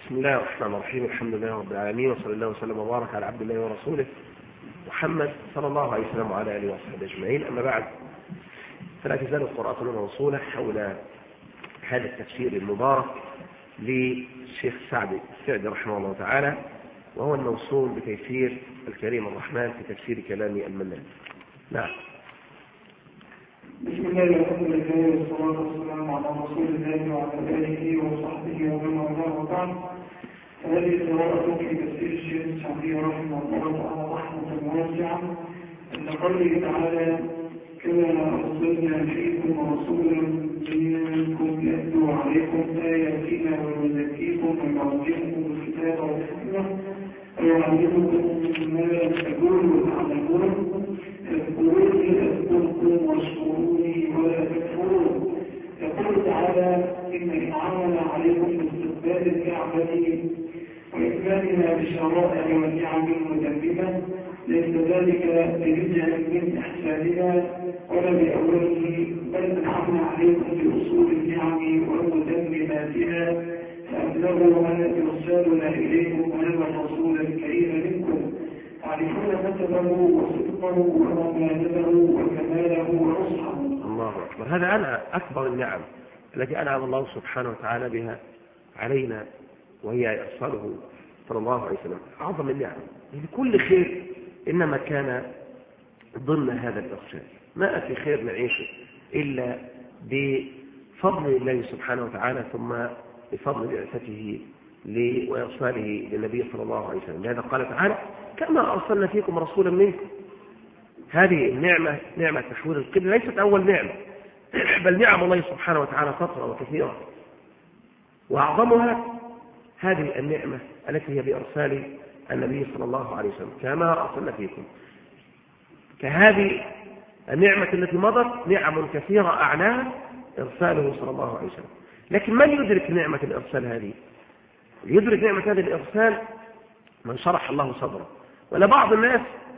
بسم الله الرحمن الرحيم. الحمد لله رب العالمين، وصلى الله وسلم وبارك على عبد الله ورسوله محمد صلى الله عليه وسلم وعلى آله وصحبه أجمعين. أما بعد، فلا تزال القراءة موصولة حول هذا التفسير المبارك للشيخ سعد السعدي رحمه الله تعالى، وهو الموصول بتيسير الكريم الرحمن في تفسير كلام المنان. نعم. بسم الله والحمد لله والصلاة والسلام على رسول الله وعلى آله وصحبه ومن والاه وبعد. هذه قراءة في تفسير الشيخ السعدي رحمه الله تعالى رحمة واسعة أن قوله تعالى: كما أرسلنا فيكم رسولا منكم يتلو عليكم آياتنا ويزكيكم ويعلمكم الكتاب والحكمة ويعلمكم ما لم تكونوا تعلمون اذكروني أذكركم واشكروني ولا تكفرون. يقول تعالى: إن إنعامنا عليكم باستقبال الكعبة وإكمالنا بالشرائع والنعم المتممة ليس ذلك برجع من إحساننا ولا بأوله، بل أنعمنا عليكم بأصول النعم ومتمماتها فأبلغوا إرسالنا إليكم وهذا الرسول الكريم منكم تعرفون نسبه وصدقه ومماثله وكماله ونصحه. الله أكبر. هذا أنا أكبر النعم التي أنعم الله سبحانه وتعالى بها علينا، وهي إرساله صلى الله عليه وسلم. أعظم النعم، كل خير إنما كان ضمن هذا الإرسال. ما في خير نعيشه إلا بفضل الله سبحانه وتعالى، ثم بفضل بعثته وإرساله للنبي صلى الله عليه وسلم. لهذا قال تعالى: كما أرسلنا فيكم رسولا منكم. هذه النعمة، نعمة تحويل القبلة، ليست أول نعمة، بل نعم الله سبحانه وتعالى كثيرة وكثيرة، وأعظمها هذه النعمة التي هي بإرسال النبي صلى الله عليه وسلم. كما أرسلنا فيكم، كهذه النعمة التي مضت نعم كثيرة أعلاها إرساله صلى الله عليه وسلم. لكن من يدرك نعمة الإرسال هذه؟ يدرك نعمة هذا الإرسال من شرح الله صدره. ولا بعض الناس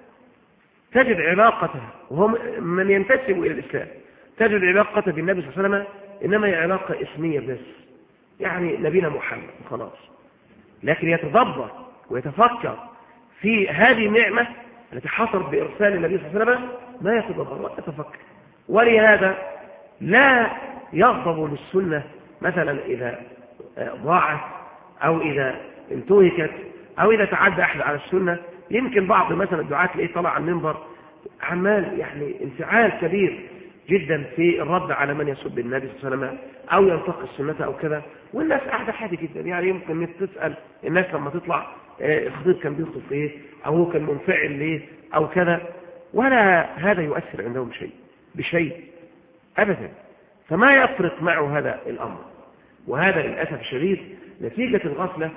تجد علاقته، وهم من ينتسب إلى الإسلام، تجد علاقته بالنبي صلى الله عليه وسلم إنما هي علاقة اسمية بس، يعني نبينا محمد خلاص. لكن يتدبر ويتفكر في هذه النعمة التي حصلت بإرسال النبي صلى الله عليه وسلم ما يتدبر ويتفكر. ولهذا لا يغضب للسنة مثلا إذا ضاعت أو إذا انتهكت أو إذا تعدى أحد على السنة. يمكن بعض مثلا الدعاة تلاقيه طلع على المنبر عمال يعني انفعال كبير جدا في الرد على من يسب النبي صلى الله عليه وسلم أو ينتقي السنة أو كذا، والناس قاعدة عادي جدا. يعني يمكن تسأل الناس لما تطلع الخطيب كان بيخطب ايه، أو هو كان منفعل ليه أو كذا، ولا هذا يؤثر عندهم بشيء أبدا. فما يفرق معه هذا الأمر. وهذا للأسف الشديد نتيجة الغفلة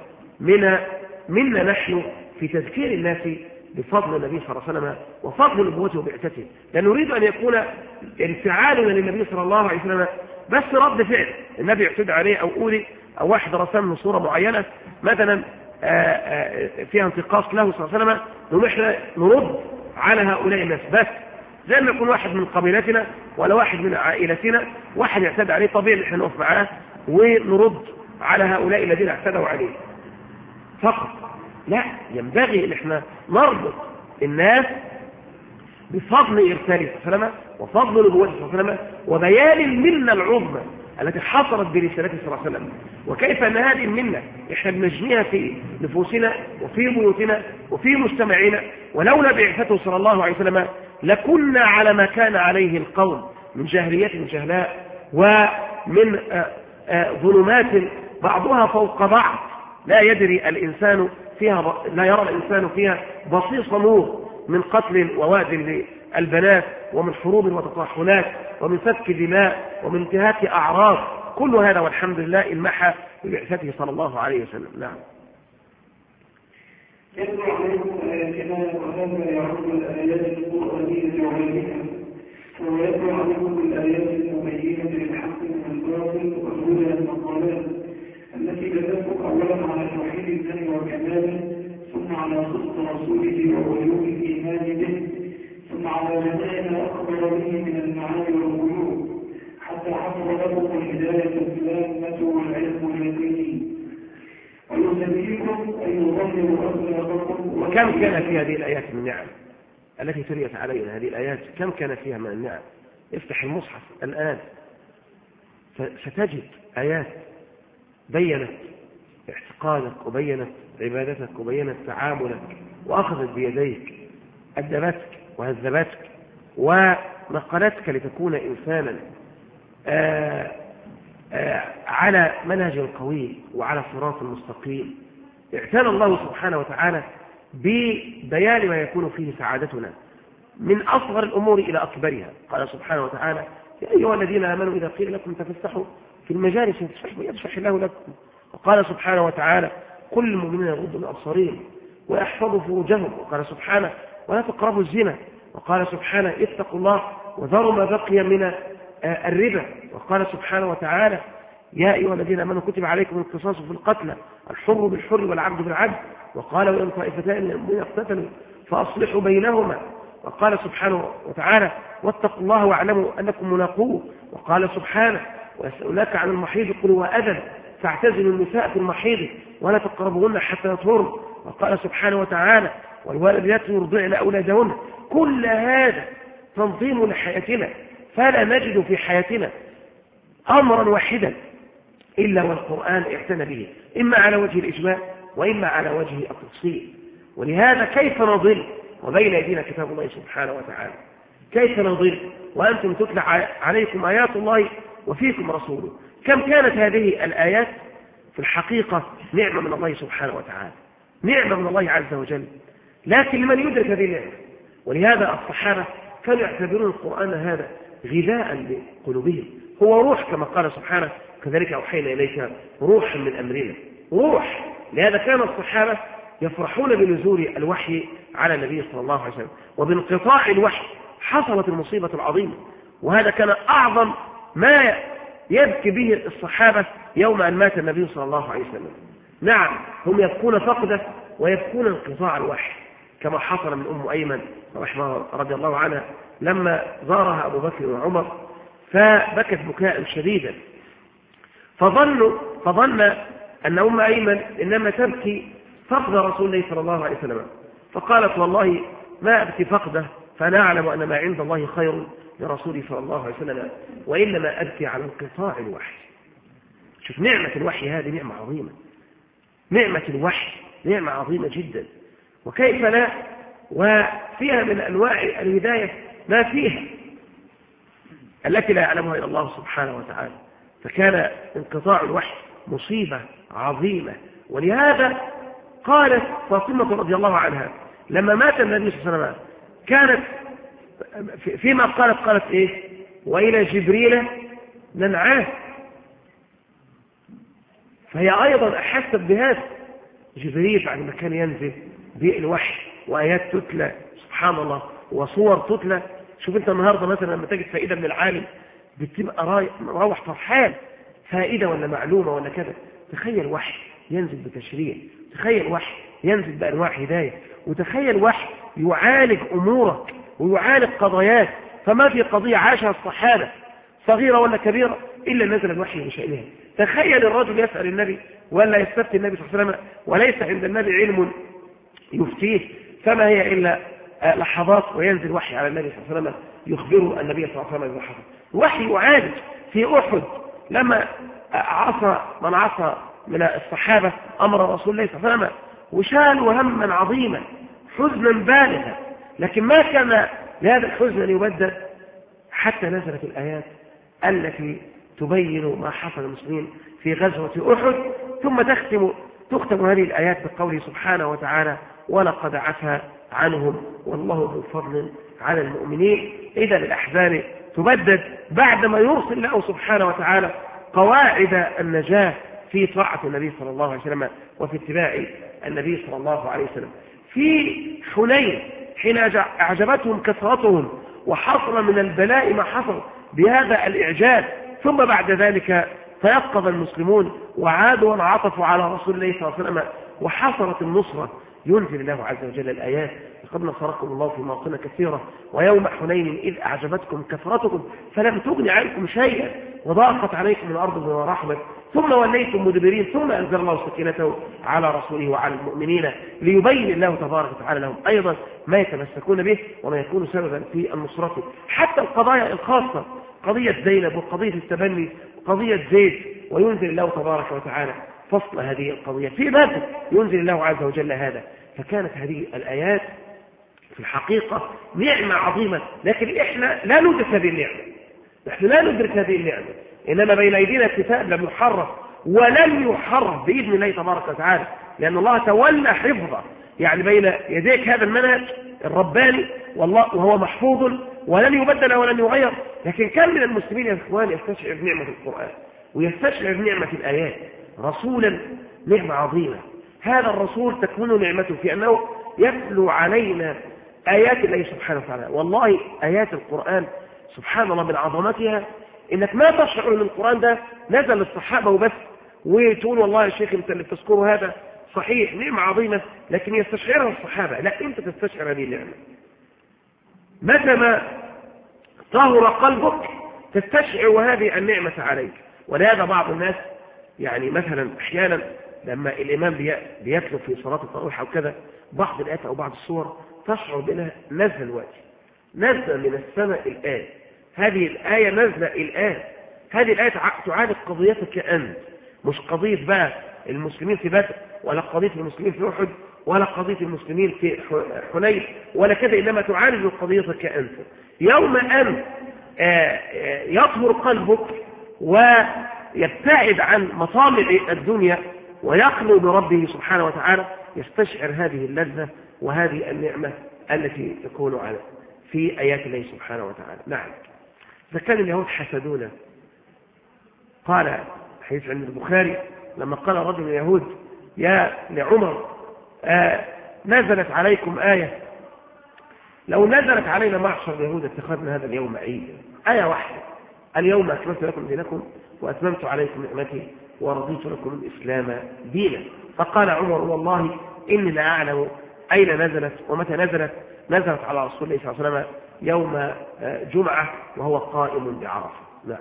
منا نحن في تذكير الناس بفضل النبي صلى الله عليه وسلم وفضل نبوته وبعثته. لا نريد أن يكون انفعالنا للنبي صلى الله عليه وسلم بس رد فعل النبي اعتدى عليه أو أولي أو واحد رسم صورة معينة مثلا فيها انتقاص له صلى الله عليه وسلم، ونحن نرد على هؤلاء الناس بس. زي ما يكون واحد من قبيلتنا ولا واحد من عائلتنا واحد يعتدى عليه، طبيعي نحن نقف معاه ونرد على هؤلاء الذين اعتدوا عليه فقط. لا، ينبغي ان احنا نربط الناس بفضل ارساله صلى الله عليه وسلم وفضل نبوته صلى الله عليه وسلم وبيان المنه العظمى التي حصلت برسالته صلى الله عليه وسلم، وكيف ان هذه المنه احنا بنجنيها في نفوسنا وفي بيوتنا وفي مجتمعنا. ولولا بعثته صلى الله عليه وسلم لكنا على ما كان عليه القوم من جاهليه جهلاء ومن ظلمات بعضها فوق بعض لا يدري الإنسان فيها، لا يرى الإنسان فيها بصيص نور، من قتل وواد للبنات ومن حروب وتطاحنات ومن سفك دماء ومن انتهاك أعراض. كل هذا والحمد لله انمحى ببعثته صلى الله عليه وسلم. نعم. يتلو عليكم آياتنا وهذا يعود الآيات القرآنية وغيرها، ويتلو عليكم الآيات المبينة للحق من الباطل والهدى المقالات التي دلتكم أولا على توحيد الله وكماله، ثم على صدق رسوله ووجوه الإيمان به، ثم على جميع ما أخبر به من المعاني والغيوب، حتى حصل لكم الهداية التامة والعلم اليقيني. ويسلم وكم كان في هذه الآيات من نعم التي تليت علينا؟ هذه الآيات كم كان فيها من النعم؟ افتح المصحف الآن ستجد آيات بيّنت اعتقادك وبيّنت عبادتك وبيّنت تعاملك وأخذت بيديك، أدبتك وهذبتك ونقلتك لتكون إنسانا على منهج قوي وعلى صراط مستقيم. اعتنى الله سبحانه وتعالى ببيان ما يكون فيه سعادتنا من أصغر الأمور إلى أكبرها. قال سبحانه وتعالى: يا أيها الذين آمنوا إذا قيل لكم تفسحوا في المجالس يفسح الله لكم. وقال سبحانه وتعالى: كل المؤمنين يغضوا من أبصارهم ويحفظوا فروجهم. وقال سبحانه: ولا تقربوا الزنا. وقال سبحانه: اتقوا الله وذروا ما بقي من الربا. وقال سبحانه وتعالى: يا أيها الذين آمنوا كتب عليكم القصاص في القتلى الحر بالحر والعبد بالعبد. وقال: وإن طائفتان من المؤمنين اقتتلوا فأصلحوا بينهما. وقال سبحانه وتعالى: واتقوا الله واعلموا أنكم ملاقوه. وقال سبحانه: ويسألونك عن المحيض قل هو أذى فاعتزلوا النساء في المحيض ولا تقربوهن حتى يطهرن. وقال سبحانه وتعالى: والوالدات يرضعن أولادهن. كل هذا تنظيم لحياتنا، فلا نجد في حياتنا أمرا واحدا إلا والقرآن اعتنى به، إما على وجه الإجماع وإما على وجه التفصيل. ولهذا كيف نضل وبين أيدينا كتاب الله سبحانه وتعالى؟ كيف نضل وأنتم تتلى عليكم آيات الله وفيكم رسوله؟ كم كانت هذه الآيات في الحقيقة نعمة من الله سبحانه وتعالى، نعمة من الله عز وجل، لكن لمن يدرك هذه النعمة. ولهذا الصحابة كانوا يعتبرون القرآن هذا غذاء لقلوبهم، هو روح كما قال سبحانه: كذلك أوحينا إليك روحا من أمرنا. روح. لهذا كان الصحابة يفرحون بنزول الوحي على النبي صلى الله عليه وسلم، وبانقطاع الوحي حصلت المصيبة العظيمة. وهذا كان أعظم ما يبكي به الصحابة يوم أن مات النبي صلى الله عليه وسلم. نعم، هم يبكون فقده ويبكون انقطاع الوحي، كما حصل من أم أيمن رضي الله عنها لما زارها أبو بكر وعمر فبكت بكاء شديدا، فظن أن أم أيمن إنما تبكي فقد رسول الله صلى الله عليه وسلم، فقالت: والله ما أبكي فقده، فأنا أعلم أن ما عند الله خير لرسوله صلى الله عليه وسلم، وإنما أبكي على انقطاع الوحي. شوف نعمة الوحي، هذه نعمة عظيمة. نعمة الوحي نعمة عظيمة جدا، وكيف لا، وفيها من أنواع الهداية ما فيها التي لا يعلمها إلا الله سبحانه وتعالى. فكان انقطاع الوحي مصيبة عظيمة. ولهذا قالت فاطمة رضي الله عنها لما مات النبي صلى الله عليه وسلم، كانت فيما قالت إيه؟ وإلى جبريل ننعاه. فهي أيضا أحست بهذا. جبريل بعد ما كان ينزل بالوحي وآيات تتلى سبحان الله وصور تتلى. شوف أنت النهاردة مثلا لما تجد فائدة من العالم بتبقى روح فرحان، فائدة ولا معلومة ولا كذا. تخيل وحي ينزل بتشريع، تخيل وحي ينزل بأنواع هداية، وتخيل وحي يعالج أمورك ويعالج قضاياك. فما في قضية عاشها الصحابة صغيرة ولا كبيرة إلا نزل الوحي بشأنها. تخيل الرجل يسأل النبي ولا يستفتي النبي صلى الله عليه وسلم وليس عند النبي علم يفتيه، فما هي إلا لحظات وينزل وحي على النبي صلى الله عليه وسلم يخبره النبي صلى الله عليه وسلم بحظه. وحي يعالج. في أحد لما عصى من عصى من الصحابة أمر رسول الله صلى الله عليه وسلم وشالوا هما عظيما حزنا بالغا، لكن ما كان لهذا الحزن أن يبدل حتى نزلت الآيات التي تبين ما حصل المسلمين في غزوة أحد. ثم تختم هذه الآيات بقوله سبحانه وتعالى: ولقد عفا عنهم والله ذو فضل على المؤمنين. إذا الأحزان تبدد بعدما يرسل الله سبحانه وتعالى قواعد النجاة في طاعة النبي صلى الله عليه وسلم وفي اتباع النبي صلى الله عليه وسلم. في حنين حين أعجبتهم كثرتهم وحصل من البلاء ما حصل بهذا الإعجاب، ثم بعد ذلك تيقظ المسلمون وعادوا وانعطفوا على رسول الله صلى الله عليه وسلم وحصلت النصرة. ينزل الله عز وجل الآيات: لقد نصركم الله في مواطن كثيرة ويوم حنين إذ أعجبتكم كثرتكم فلم تغن عنكم شيئا وضاقت عليكم الأرض بما رحبت ثم وليتم مدبرين، ثم أنزل الله سكينته على رسوله وعلى المؤمنين ليبين الله تبارك وتعالى لهم أيضا ما يتمسكون به وما يكون سببا في النصرة. حتى القضايا الخاصة، قضية زينب وقضية التبني وقضية زيد، وينزل الله تبارك وتعالى فصل هذه القضية في بدر، ينزل الله عز وجل هذا. فكانت هذه الآيات في الحقيقة نعمة عظيمة، لكن إحنا لا ندرك هذه النعمة، نحن لا ندرك هذه النعمة، إنما بين أيدينا كتاب لم يحرف ولم يحرف بإذن الله تبارك وتعالى، لأن الله تولى حفظه. يعني بين يديك هذا المنهج الرباني والله وهو محفوظ ولن يبدل ولن يغير. لكن كم من المسلمين يا إخوان يستشعر نعمة القرآن ويستشعر نعمة الآيات؟ رسولا نعمة عظيمة. هذا الرسول تكون نعمته في أنه يتلو علينا آيات الله سبحانه وتعالى. والله آيات القرآن سبحان الله من عظمتها إنك ما تشعر أن القرآن ده نزل للصحابة وبس وتقول والله يا شيخ أنت اللي بتذكره هذا صحيح نعمة عظيمة، لكن يستشعرها الصحابة، لا أنت تستشعر هذه النعمة. متى ما طهر قلبك تستشعر هذه النعمة عليك. ولهذا بعض الناس يعني مثلا أحيانا لما الإمام بيتلو في صلاة التراويح أو كذا بعض الآيات أو بعض الصور تشعر بأنها نزل الوقت، نزل من السماء الآن، هذه الآية نزل الآن، هذه الآية تعالج قضيتك أنت، مش قضية بقى المسلمين في بدر ولا قضية المسلمين في أحد ولا قضية المسلمين في حنين ولا كذا، إنما تعالج قضيتك أنت. يوم أن يطهر قلبك ويبتعد عن مطامع الدنيا ويخلو بربه سبحانه وتعالى يستشعر هذه اللذة وهذه النعمة التي تكون على في آيات الله سبحانه وتعالى. نعم، إذا كان اليهود حسدونا، قال حديث عند البخاري لما قال رجل من اليهود يا لعمر نزلت عليكم آية، لو نزلت علينا معشر اليهود اتخذنا هذا اليوم عيدا، آية واحدة، اليوم أكملت لكم دينكم وأتممت عليكم نعمتي ورضيت لكم الإسلام دينا. فقال عمر والله إني لا أعلم أين نزلت ومتى نزلت. نزلت على رسول الله صلى الله عليه وسلم يوم جمعة وهو قائم بعرفة. نعم.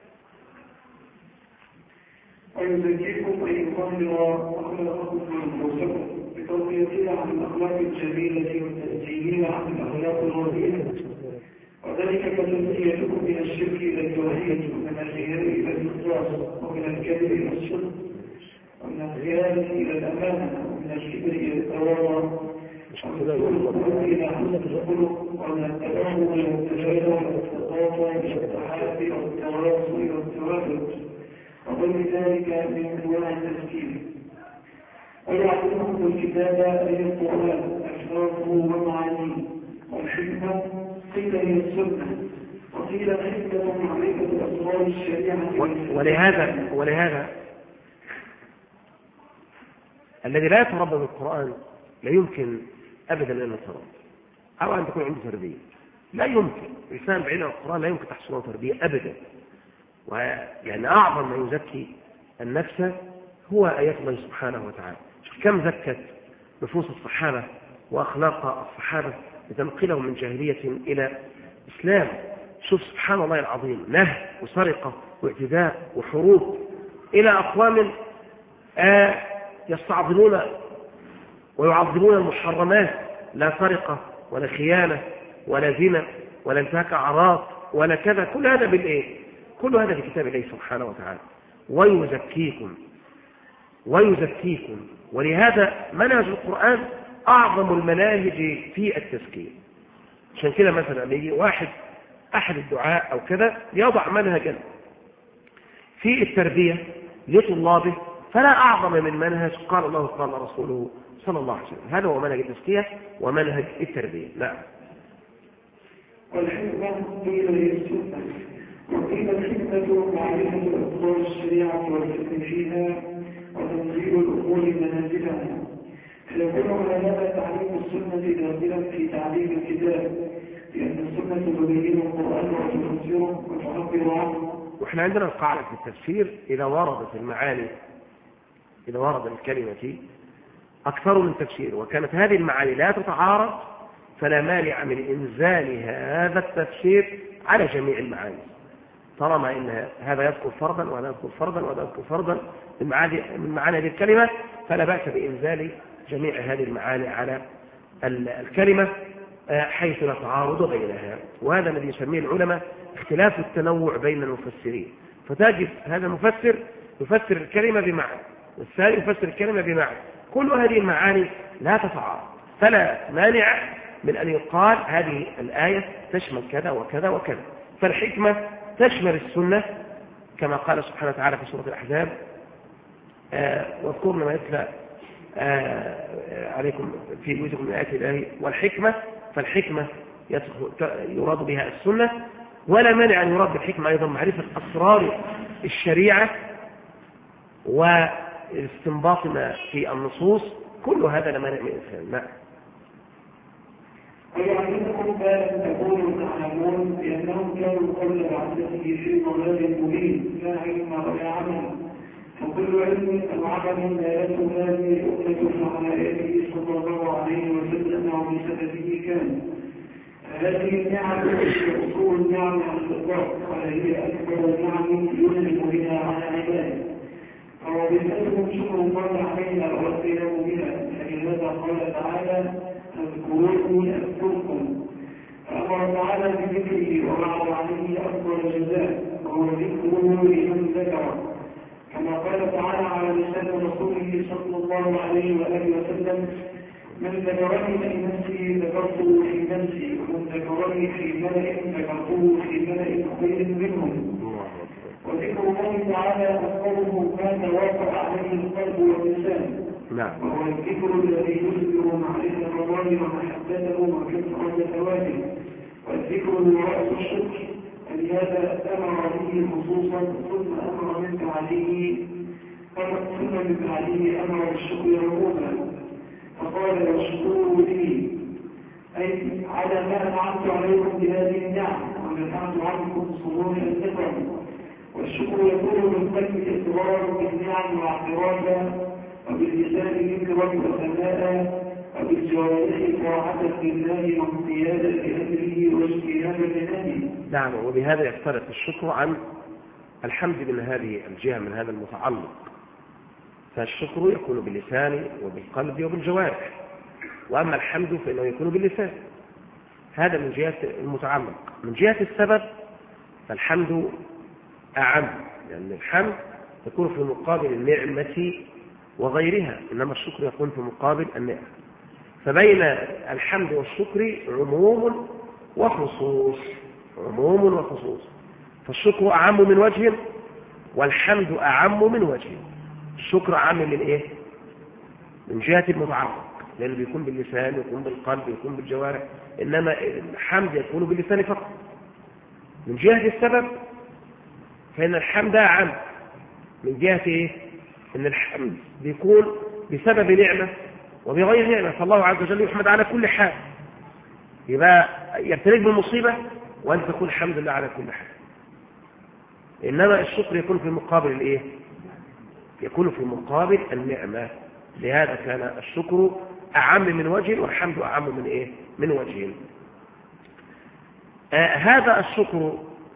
ويزكيكم أن يطهر أخلاقكم وأنفسكم بتوقيتها عن الأخلاق الجميلة والتأجيلين عن الأخلاق الرديئة، وذلك كتزكيتكم من الشرك إلى التوحيد ومن الخيار إلى الإخلاص ومن الكذب إلى الصدق ومن الخيانة إلى الأمانة ومن الكبر إلى التواضع ومن إلى حسن الخلق ومن التفاهم إلى التجاهل والتقاطع إلى التحابي والتواصل والتوافق وغير ذلك من أنواع التزكية. ويعلمكم الكتاب أي القرآن أشرافه ومعانيه، والحكمة قيل هي السنة وقيل الحكمة معرفة أسرار الشريعة. ولهذا الذي لا يتربى بالقرآن لا يمكن أبدا أن يتربى أو أن تكون عنده تربية، لا يمكن. إنسان بعيد عن القرآن لا يمكن تحصل له تربية أبدا. ويعني أعظم ما يزكي النفس هو آيات الله سبحانه وتعالى. كم زكت نفوس الصحابة وأخلاق الصحابة لتنقلهم من جاهلية إلى إسلام. شوف سبحان الله العظيم، نهب وسرقة واعتداء وحروب إلى أقوام يستعظمون ويعظمون المحرمات، لا سرقة ولا خيانة ولا زنا ولا انتهاك أعراض ولا كذا، كل هذا بالإيه؟ كل هذا في كتاب الله سبحانه وتعالى. ويزكيكم. ولهذا منهج القرآن أعظم المناهج في التزكية. عشان كده مثلا يجي واحد أحد الدعاء أو كذا يضع منهجا في التربية لطلابه، فلا أعظم من منهج قال الله قال رسوله صلى الله عليه وسلم. هذا هو منهج التزكية ومنهج التربية. نعم. والحكمة قيل هي السنة وقيل الحكمة معرفة أسرار الشريعة والحكم فيها وتنزيل الأمور منازلها. فيكون هذا تعليم السنة داخلا في تعليم الكتاب، لأن السنة تبين القرآن وتفسره وتعبر عنه. وإحنا عندنا القاعدة في التفسير إذا وردت المعاني، إذا ورد الكلمة أكثر من تفسير وكانت هذه المعاني لا تتعارض فلا مانع من إنزال هذا التفسير على جميع المعاني. طالما إن هذا يذكر فرضا وهذا يذكر فرضا وهذا يذكر فرضا من معاني هذه الكلمة، فلا بأس بإنزال جميع هذه المعاني على الكلمة حيث لا تعارض بينها. وهذا الذي يسميه العلماء اختلاف التنوع بين المفسرين. فتجد هذا المفسر يفسر الكلمة بمعنى، والثاني يفسر الكلمة بمعنى، كل هذه المعاني لا تتعارض، فلا مانع من أن يقال هذه الآية تشمل كذا وكذا وكذا. فالحكمة تشمل السنة كما قال سبحانه وتعالى في سورة الأحزاب واذكرن ما يتلى عليكم في بيوتكم من آيات الله والحكمة. فالحكمة يراد بها السنة، ولا مانع أن يراد بالحكمة أيضا معرفة أسرار الشريعة واستنباط ما في النصوص، كل هذا لا مانع من الإنسان. ويعلمكم كانت تقول تعلمون بأنهم كانوا قبل بعثته في ضلال مبين لا علم ولا عمل، وكل علم أو عمل لا يدخل هذه أمة على آياته صلى الله عليه وسلم وبسببه كان. هذه النعم هي أصول النعم على الإطلاق، وهي أكبر النعم ينعم بها على عباده، وبالنسبة شكر الله علينا والقيام بها. فلهذا قال تعالى اذكروني أذكركم، فأمر تعالى بذكره ووعد عليه أفضل الجزاء وهو ذكره لمن ذكره، كما قال تعالى على لسان رسوله صلى الله عليه وآله وسلم من ذكرني في نفسي ذكرته في نفسي، ومن ذكرني في ملأ ذكرته في ملأ خير منهم. وذكر الله تعالى أكبره ما توافق عليه القلب واللسان، وهو الذكر الذي يذكر معرفة الله ومحبته وكثرة ثوابه، والذكر هو رأس الشكر، ولهذا أمر به خصوصا ثم أمر من بعده أمر بالشكر عموما، فقال واشكروا لي أي على ما أنعمت عليكم بهذه النعم ونفعت عنكم صدور النعم. والشكر يكون بالقلب إقرار بالنعم واعترافا، وباللسان ذكرا وثناء، وبالجوارح طاعة لله وامتيازا لأمره واجتنابا لنهيه. نعم، وبهذا يختلف الشكر عن الحمد من هذه الجهة، من هذا المتعلق. فالشكر يكون باللسان وبالقلب وبالجوارح، وأما الحمد فإنه يكون باللسان. هذا من جهة المتعلق. من جهة السبب فالحمد أعم، لأن الحمد يكون في مقابل النعمة وغيرها، إنما الشكر يكون في مقابل النعمة. فبين الحمد والشكر عموم وخصوص، عموم وخصوص. فالشكر أعم من وجه والحمد أعم من وجه. الشكر أعم من إيه؟ من جهة المتعلق، لأنه بيكون باللسان يكون بالقلب يكون بالجوارح، إنما الحمد يكون باللسان فقط. من جهة السبب فإن الحمد أعم من جهة إيه؟ إن الحمد بيكون بسبب نعمة وبغير نعمة، فالله عز وجل يحمد على كل حال. يبقى يبتليك بالمصيبة وأنت تقول الحمد لله على كل حال. إنما الشكر يكون في مقابل الإيه؟ يكون في مقابل النعمة. لهذا كان الشكر أعم من وجه والحمد أعم من إيه؟ من وجه. هذا الشكر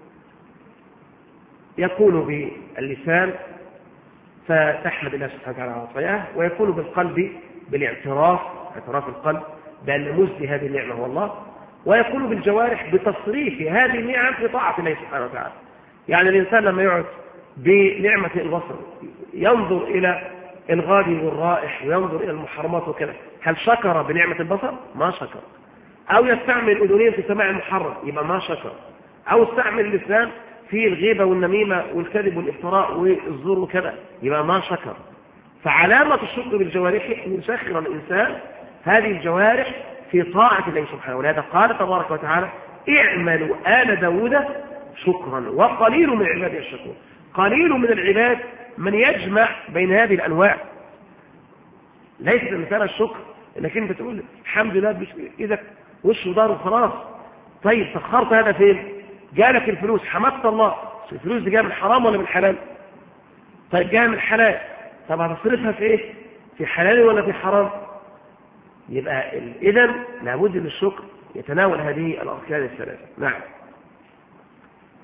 يكون باللسان فتحمد الله سبحانه وتعالى على عطاياه، ويكون بالقلب بالاعتراف، اعتراف القلب بأن مزدي هذه النعمة هو الله، ويكون بالجوارح بتصريف هذه النعم في طاعة الله سبحانه وتعالى. يعني الإنسان لما يعد بنعمة البصر ينظر إلى الغادي والرائح وينظر إلى المحرمات وكذا، هل شكر بنعمة البصر؟ ما شكر. أو يستعمل أذنين في سماع المحرم يبقى ما شكر. أو استعمل اللسان في الغيبة والنميمة والكذب والافتراء والزور وكذا يبقى ما شكر. فعلامة الشكر بالجوارح أن يسخر الإنسان هذه الجوارح في طاعة الله سبحانه. ولهذا قال تبارك وتعالى اعملوا آل داود شكرا وقليل من عبادي الشكور. قليل من العباد من يجمع بين هذه الأنواع. ليس مثال الشكر انك انت تقول الحمد لله اذا وش ودار وخلاص. طيب سخرت هذا فين؟ جالك الفلوس حمدت الله، الفلوس دي جايه من حرام ولا من حلال؟ طيب جايه من حلال، طب هتصرفها في ايه؟ في حلال ولا في حرام؟ يبقى اذا لابد ان الشكر يتناول هذه الاركان الثلاثه. نعم.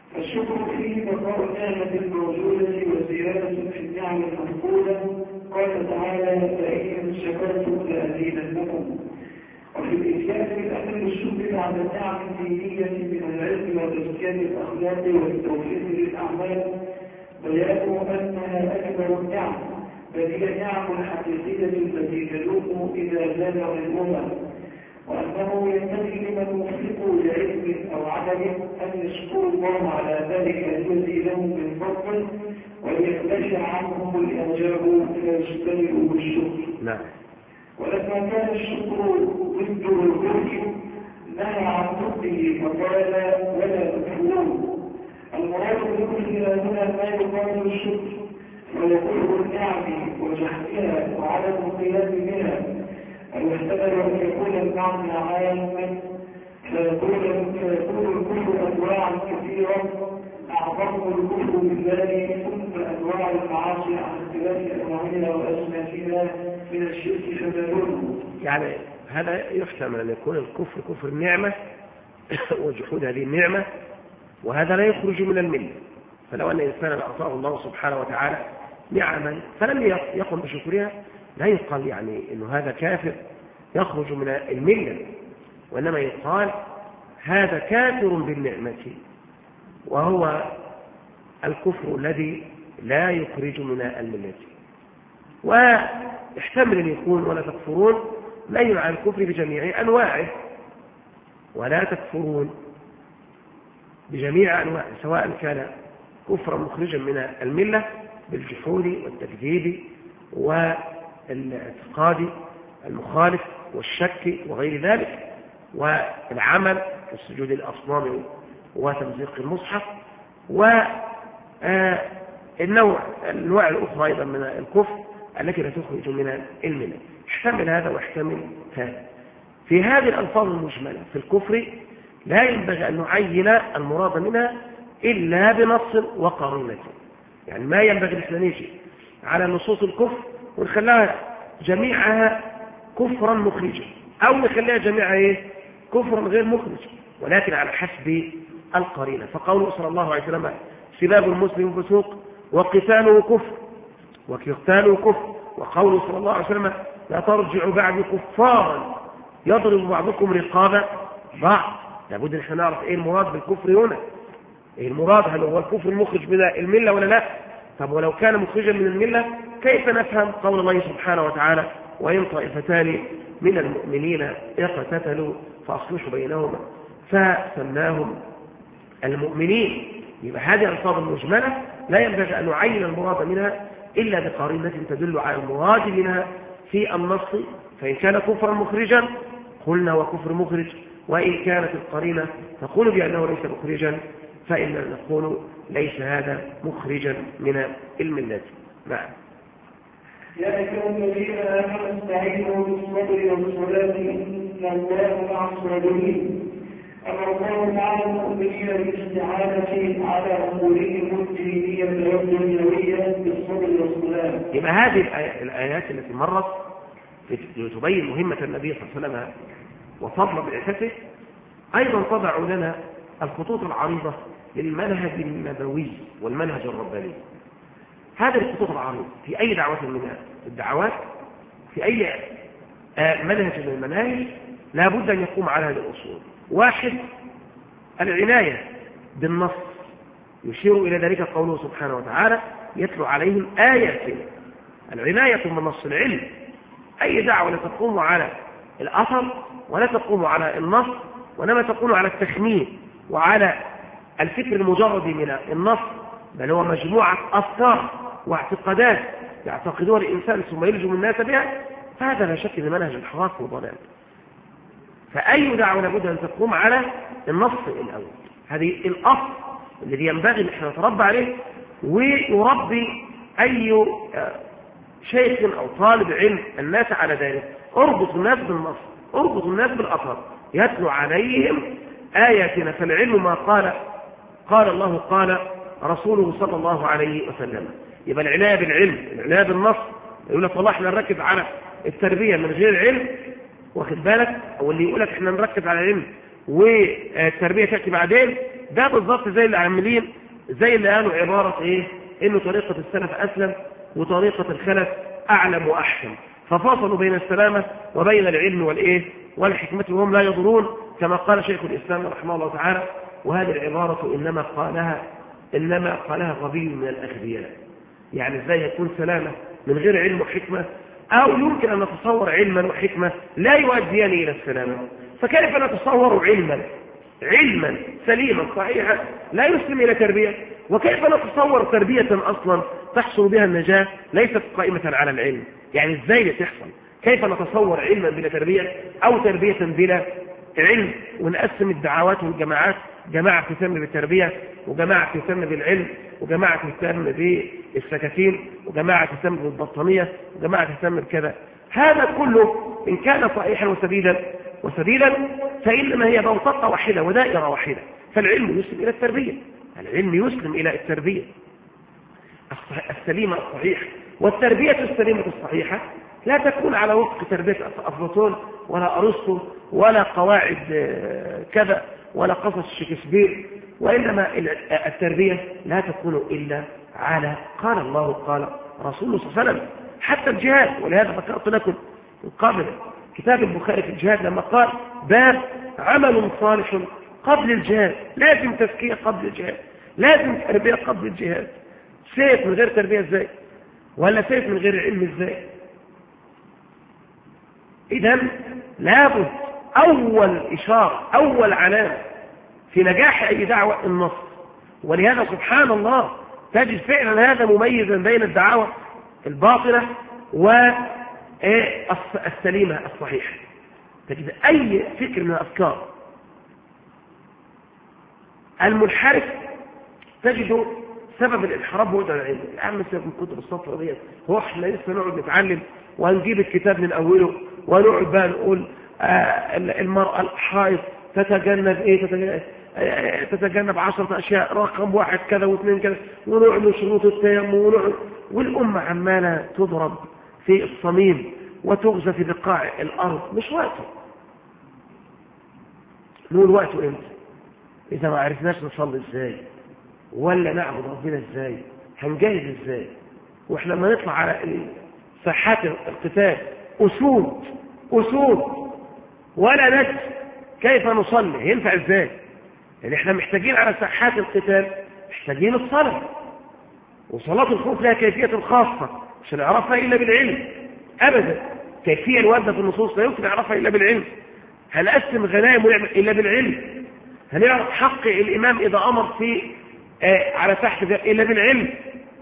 الشكر فيه بقاء النعمة الموجودة وزيادة في النعم المفقودة. قال تعالى: فإن شكرتم لأزيدنكم. وفي الإتيان بالأمر الشكر بعد النعم الدينية من العلم وتزكية الأخلاق والتوفيق للأعمال بيان أنها أكبر النعم، بل هي النعم الحقيقية التي تدوم إذا زاد الأمم، وأنه ينبغي لمن وفقوا لعلم أو عمل أن يشكروا الله على ذلك الذي لهم من فضل، ويخلع عنهم الإعجاب فيجتنبوا بالشكر. نعم. ولما كان الشكر ضد الكفر نهى عن ضده فقال: ولا تكفرون. المراد بالكفر هنا ما يقابل الشكر، فيكون النعم وجحدها وعدم القيام بها، أو احتمل أن يكون المعنى عاما، فيكون الكفر أنواعا كثيرة، أعظم الكفر بالله، ثم أنواع المعاصي عن اختلاف أنواعها وأسمائها من الشرك فمالون. يعني هذا يحتمل أن يكون الكفر كفر النعمة وجحود هذه النعمة، وهذا لا يخرج من الملة. فلو أن إنسانا أعطاه الله سبحانه وتعالى نعما فلم يقم بشكرها، لا يقال يعني أنه هذا كافر يخرج من الملة، وإنما يقال هذا كافر بالنعمة، وهو الكفر الذي لا يخرج من الملة. ويحتمل أن يكون ولا تكفرون نهي عن الكفر بجميع أنواعه، ولا تكفرون بجميع أنواعه، سواء كان كفرا مخرجا من الملة بالجحود والتكذيب والاعتقاد المخالف والشك وغير ذلك، والعمل والسجود الأصنام وتمزيق المصحف، والأنواع الأخرى أيضا من الكفر التي لا تخرج من الملة. احتمل هذا واحتمل هذا. في هذه الألفاظ المجملة في الكفر لا ينبغي أن نعين المراد منها إلا بنص وقرينة. يعني ما ينبغي أن نيجي على نصوص الكفر ونخليها جميعها كفرا مخرجا، أو نخليها جميعها كفرا غير مخرج، ولكن على حسب القرينة. فقوله صلى الله عليه وسلم: سباب المسلم فسوق وقتاله كفر وقتاله كفر. وقوله صلى الله عليه وسلم: لا ترجعوا بعد كفارا يضرب بعضكم رقاب بعض. لابد ان احنا نعرف ايه المراد بالكفر هنا، ايه المراد، هل هو الكفر المخرج من الملة ولا لا؟ طب ولو كان مخرجا من الملة كيف نفهم قول الله سبحانه وتعالى: وإن طائفتان من المؤمنين اقتتلوا فأصلحوا بينهما فسماهم المؤمنين. يبقى هذه الألفاظ المجملة لا ينبغي أن نعين المراد منها إلا بقرينة تدل على المراد منها في النص، فإن كان كفرا مخرجا قلنا وكفر مخرج، وإن كانت القرينة تقول بأنه ليس مخرجا فإننا نقول ليس هذا مخرجا من الملة. نعم. يا أيها الذين آمنوا استعينوا بالصبر والصلاة إن الله مع الصابرين. أمر الله تعالى المؤمنين بالاستعانة على أمورهم الدينية والدنيوية بالصبر والصلاة. يبقى هذه الآيات التي مرت تبين مهمة النبي صلى الله عليه وسلم وفضل بعثته، أيضا تضع لنا الخطوط العريضة للمنهج النبوي والمنهج الرباني. هذه الخطوط العريضة في أي دعوة من الدعوات، في أي منهج من المناهج، لا بد أن يقوم على هذه الأصول. واحد، العناية بالنص، يشير إلى ذلك قوله سبحانه وتعالى: يتلو عليهم آياته. العناية بالنص، العلم. أي دعوة لا تقوم على الأثر ولا تقوم على النص، وإنما تقوم على التخمين وعلى الفكر المجرد من النص، بل هو مجموعة أفكار واعتقادات يعتقدها الإنسان ثم يلزم الناس بها، فهذا لا شك من منهج الحراك والضلال. فأي دعوة لابد أن تقوم على النص الأول. هذه الأصل الذي ينبغي أن احنا نتربى عليه، ويربي أي شيخ أو طالب علم الناس على ذلك. اربط الناس بالنص، اربط الناس بالأثر، يتلو عليهم آياتنا. فالعلم ما قال الله قال رسوله صلى الله عليه وسلم. يبقى العناية بالعلم، العناية بالنص. يقول لك والله احنا نركز على التربية من غير علم، واخد بالك، او اللي يقول لك احنا نركز على العلم والتربية تأتي بعدين، ده بالظبط زي اللي عاملين، زي اللي قالوا عبارة ايه، انه طريقة السلف اسلم وطريقة الخلف اعلم واحكم، ففاصلوا بين السلامة وبين العلم والايه والحكمة وهم لا يضرون، كما قال شيخ الاسلام رحمه الله تعالى. وهذه العبارة انما قالها غبي من الاغبياء. يعني ازاي يكون سلامة من غير علم وحكمة، او يمكن ان نتصور علما وحكمة لا يؤديان الى السلامة، فكيف نتصور علما سليما صحيحا لا يسلم الى تربية، وكيف نتصور تربية اصلا تحصل بها النجاة ليست قائمة على العلم؟ يعني ازاي تحصل؟ كيف نتصور علما بلا تربية او تربية بلا علم؟ ونقسم الدعوات والجماعات، جماعة تهتم بالتربية، وجماعة تهتم بالعلم، وجماعة تهتم بالسكاكين، وجماعة تهتم بالبطانية، وجماعة تهتم بكذا. هذا كله إن كان صحيحا وسبيلا فإنما هي بوتقة واحدة ودائرة واحدة. فالعلم يسلم إلى التربية، العلم يسلم إلى التربية السليمة الصحيحة. والتربية السليمة الصحيحة لا تكون على وفق تربية أفلاطون ولا أرسطو ولا قواعد كذا ولا قصص شكسبير، وإنما التربية لا تكون إلا على قال الله قال رسوله صلى الله عليه وسلم. حتى الجهاد، ولهذا ذكرت لكم قبل كتاب البخاري في الجهاد لما قال باب عمل صالح قبل الجهاد، لازم تزكية قبل الجهاد، لازم تربية قبل الجهاد. سيف من غير تربية ازاي؟ ولا سيف من غير علم ازاي؟ إذن لابد أول إشارة، أول علامة في نجاح أي دعوة النصر. ولهذا سبحان الله تجد فعلا هذا مميزا بين الدعوة الباطلة والسليمة الصحيحة. تجد أي فكر من الأفكار المنحرف تجد سبب الانحراف هو ده العلم. الأهم سبب من كتب الصفرة دي هو احنا لسه نقعد نتعلم وهنجيب الكتاب من أوله ونقعد بقى نقول المرأة الحائض تتجنب 10 أشياء، رقم 1 كذا و2 كذا، ونقعد شروط التيمم، والأمة عمالة تضرب في الصميم وتغزى في بقاع الأرض. مش وقته، نقول وقته امتى؟ إذا ما عرفناش نصلي ازاي ولا نعبد ربنا ازاي، هنجاهد ازاي؟ واحنا لما نطلع على ساحات القتال أسود ولا ندري كيف نصلي، ينفع ازاي؟ يعني احنا محتاجين على ساحات القتال محتاجين الصلاة، وصلاة الخوف لها كيفية خاصة مش نعرفها إلا بالعلم أبدا. كيفية الوردة في النصوص لا يمكن نعرفها إلا بالعلم. هنقسم غنائم ونعمل إلا بالعلم. هنعرف حق الإمام إذا أمر في على تحت إلا بالعلم.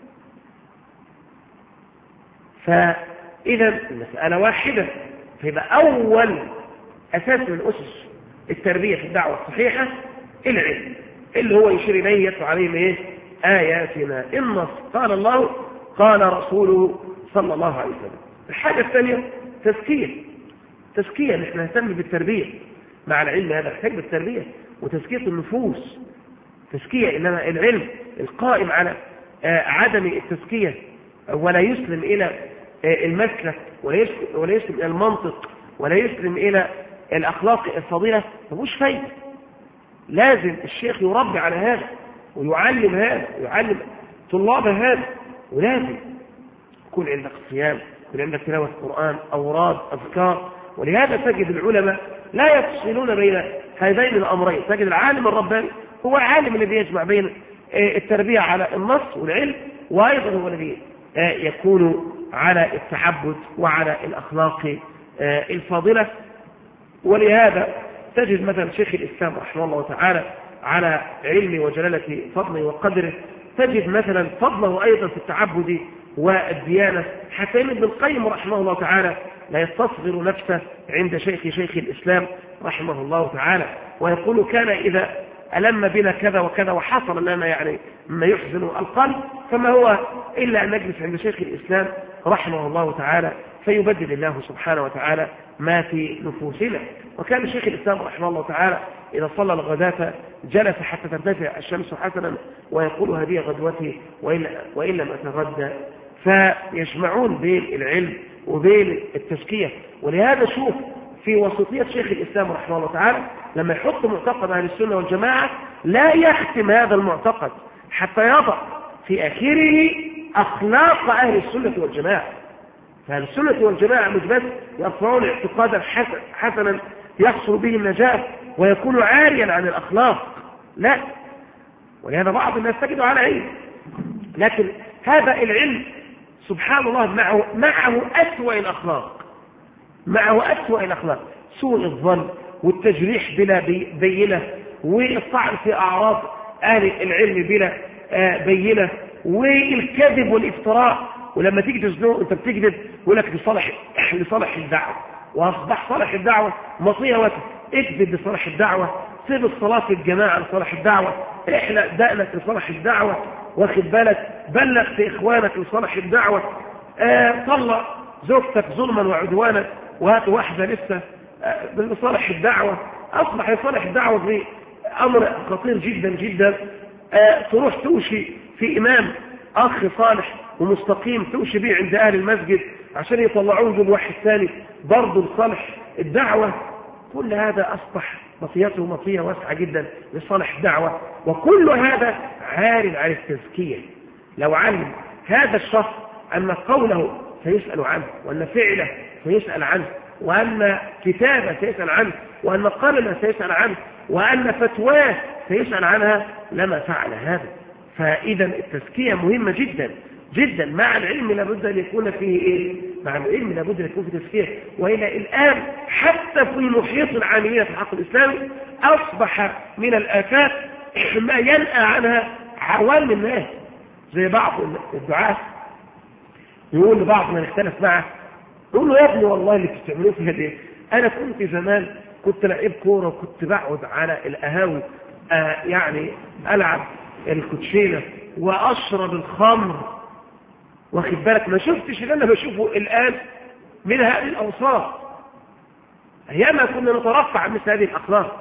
فإذا المسألة واحدة. فيبقى أول أساس من أسس التربية في الدعوة الصحيحة العلم، اللي هو يشير إليه يتلو عليه آياتنا النص، قال الله قال رسوله صلى الله عليه وسلم. الحاجة الثانية تزكية. نحن نهتم بالتربية مع العلم، هذا يحتاج بالتربية وتزكية النفوس. تزكية، إنما العلم القائم على عدم التزكية ولا يسلم إلى المسلك ولا يسلم إلى المنطق ولا يسلم إلى الأخلاق الفضيلة مفيش فايدة. لازم الشيخ يربي على هذا ويعلم هذا ويعلم طلاب هذا، ولازم يكون عندك صيام، يكون عندك تلاوة القرآن، أوراد، أذكار. ولهذا تجد العلماء لا يفصلون بين هذين الأمرين. تجد العالم الرباني هو العالم الذي يجمع بين التربية على النص والعلم، وأيضا هو الذي يكون على التعبد وعلى الأخلاق الفاضلة. ولهذا تجد مثلا شيخ الإسلام رحمه الله تعالى على علم وجلالة فضله وقدره، تجد مثلا فضله أيضا في التعبد والديانة. حتى ابن القيم رحمه الله تعالى لا يستصغر نفسه عند شيخ الإسلام رحمه الله تعالى، ويقول كان إذا ألم بنا كذا وكذا وحصل لنا يعني ما يحزن القلب، فما هو إلا أن نجلس عند شيخ الإسلام رحمه الله تعالى فيبدل الله سبحانه وتعالى ما في نفوسنا. وكان شيخ الإسلام رحمه الله تعالى إذا صلى الغداة جلس حتى ترتفع الشمس حسنا ويقول هذه غدوتي وإن لم أتغدى. فيجمعون بين العلم وبين التزكية. ولهذا شوف في وسطية شيخ الإسلام رحمه الله تعالى لما يحط معتقد أهل السنة والجماعة لا يختم هذا المعتقد حتى يضع في آخره أخلاق أهل السنة والجماعة. فأهل السنة والجماعة مش بس يرفعون اعتقادا حسنا يحصل به النجاة ويكون عاريا عن الأخلاق، لا، ولهذا بعض الناس تجد على علم، لكن هذا العلم سبحان الله معه أسوأ الأخلاق، معه أسوأ الأخلاق، سوء الظن والتجريح بلا بينة والطعن في أعراض أهل العلم بلا بينة والكذب والافتراء. ولما تيجي تزنوه انت بتكذب يقول لك لصالح الدعوة، واصبح صالح الدعوة مطية وتر، اكذب لصالح الدعوة، سيب الصلاة في الجماعة لصالح الدعوة، احلق دقنك لصالح الدعوة، واخد بالك، بلغ في اخوانك لصالح الدعوة، طلق زوجتك ظلما وعدوانا وهات واحدة لسه لصالح الدعوة. اصبح لصالح الدعوة في امر خطير جدا جدا. تروح توشي في امام اخ صالح ومستقيم توشي بيه عند اهل المسجد عشان يطلعوه ذو الواحد الثاني برضه لصالح الدعوة. كل هذا اصبح مطيته مطية واسعة جدا لصالح الدعوة، وكل هذا عار عن التزكية. لو علم هذا الشخص أن قوله سيسأل عنه، وأن فعله سيسأل عنه، وأن كتابه سيسأل عنه، وأن قلمه سيسأل عنه، وأن فتواه سيسأل عنها لما فعل هذا. فإذا التزكية مهمة جدا جدا. مع العلم لابد أن يكون فيه إيه؟ مع العلم لابد أن يكون فيه تزكية. وإلى الآن حتى في محيط العاملين في الحق الإسلامي أصبح من الآفات ما ينأى عنها عوام الناس، زي بعض الدعاة يقول لبعض من اختلف معه، يقول له يا ابني والله اللي بتعملوه فيها دي، أنا كنت زمان كنت لعيب كورة وكنت بقعد على القهاوي يعني ألعب الكوتشينة وأشرب الخمر، واخد بالك، ما شفتش اللي أنا بشوفه الآن من هذه الأوصاف. أيام كنا نترفع عن مثل هذه الأخلاق،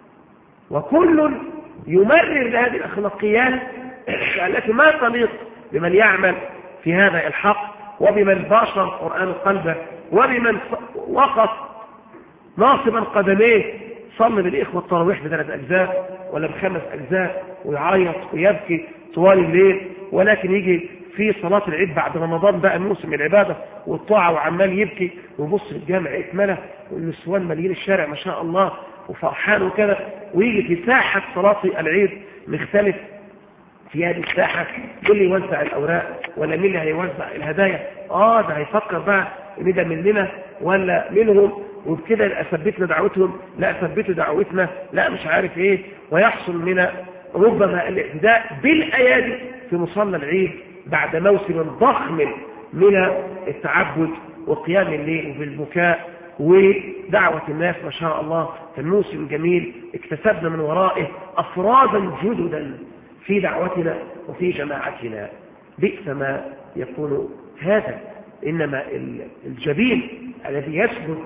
وكل يمرر لهذه الأخلاقيات التي ما تليق بمن يعمل في هذا الحق، وبمن باشر القرآن قلبه، وبمن وقف ناصبا قدميه صلي بالإخوة التراويح ب3 أجزاء ولا ب5 أجزاء ويعيط ويبكي طوال الليل، ولكن يجي في صلاة العيد بعد رمضان بقى موسم العبادة والطاعة وعمال يبكي ويبص الجامع اتملى والنسوان مالين الشارع ما شاء الله وفرحان وكذا، ويجي في ساحة صلاة العيد مختلف في هذه الساحة كل يوزع الأوراق ولا مين اللي هيوزع الهدايا، ده هيفكر بقى ان ده مننا ولا منهم، وبكده أثبتنا دعوتهم، لا أثبتوا دعوتنا، لا مش عارف ايه، ويحصل من ربما الاعتداء بالأيادي في مصلى العيد بعد موسم ضخم من التعبد وقيام الليل وبالبكاء ودعوة الناس ما شاء الله. كان موسم جميل اكتسبنا من ورائه أفرادا جددا في دعوتنا وفي جماعتنا. بئس ما يكون هذا. إنما الجبين الذي يثبت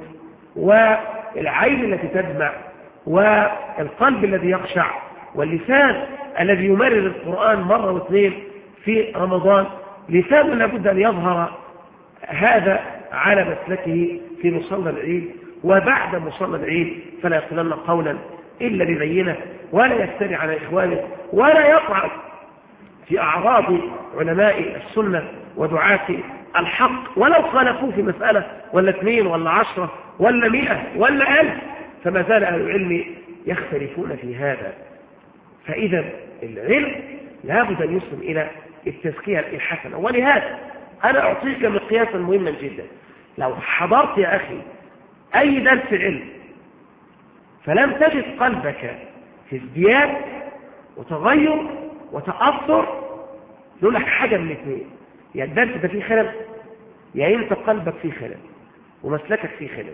والعين التي تدمع والقلب الذي يخشع واللسان الذي يمرر القرآن مرة واثنين في رمضان، لسانه لابد أن يظهر هذا على مسلكه في مصلى العيد وبعد مصلى العيد، فلا يقولن قولا إلا ببينه، ولا يفتري على إخوانه، ولا يقع في أعراض علماء السنة ودعاة الحق ولو خالفوه في مسألة ولا 2 ولا 10 ولا 100 ولا 1000، فما زال أهل العلم يختلفون في هذا. فإذا العلم لابد أن يسلم إلى التزكية الحسنة. ولهذا أنا أعطيك مقياسا مهما جدا. لو حضرت يا أخي أي درس علم فلم تجد قلبك في ازدياد وتغير وتأثر، يقول لك حاجة من اثنين: يا الدرس ده فيه خلل، يا انت قلبك فيه خلل ومسلكك فيه خلل.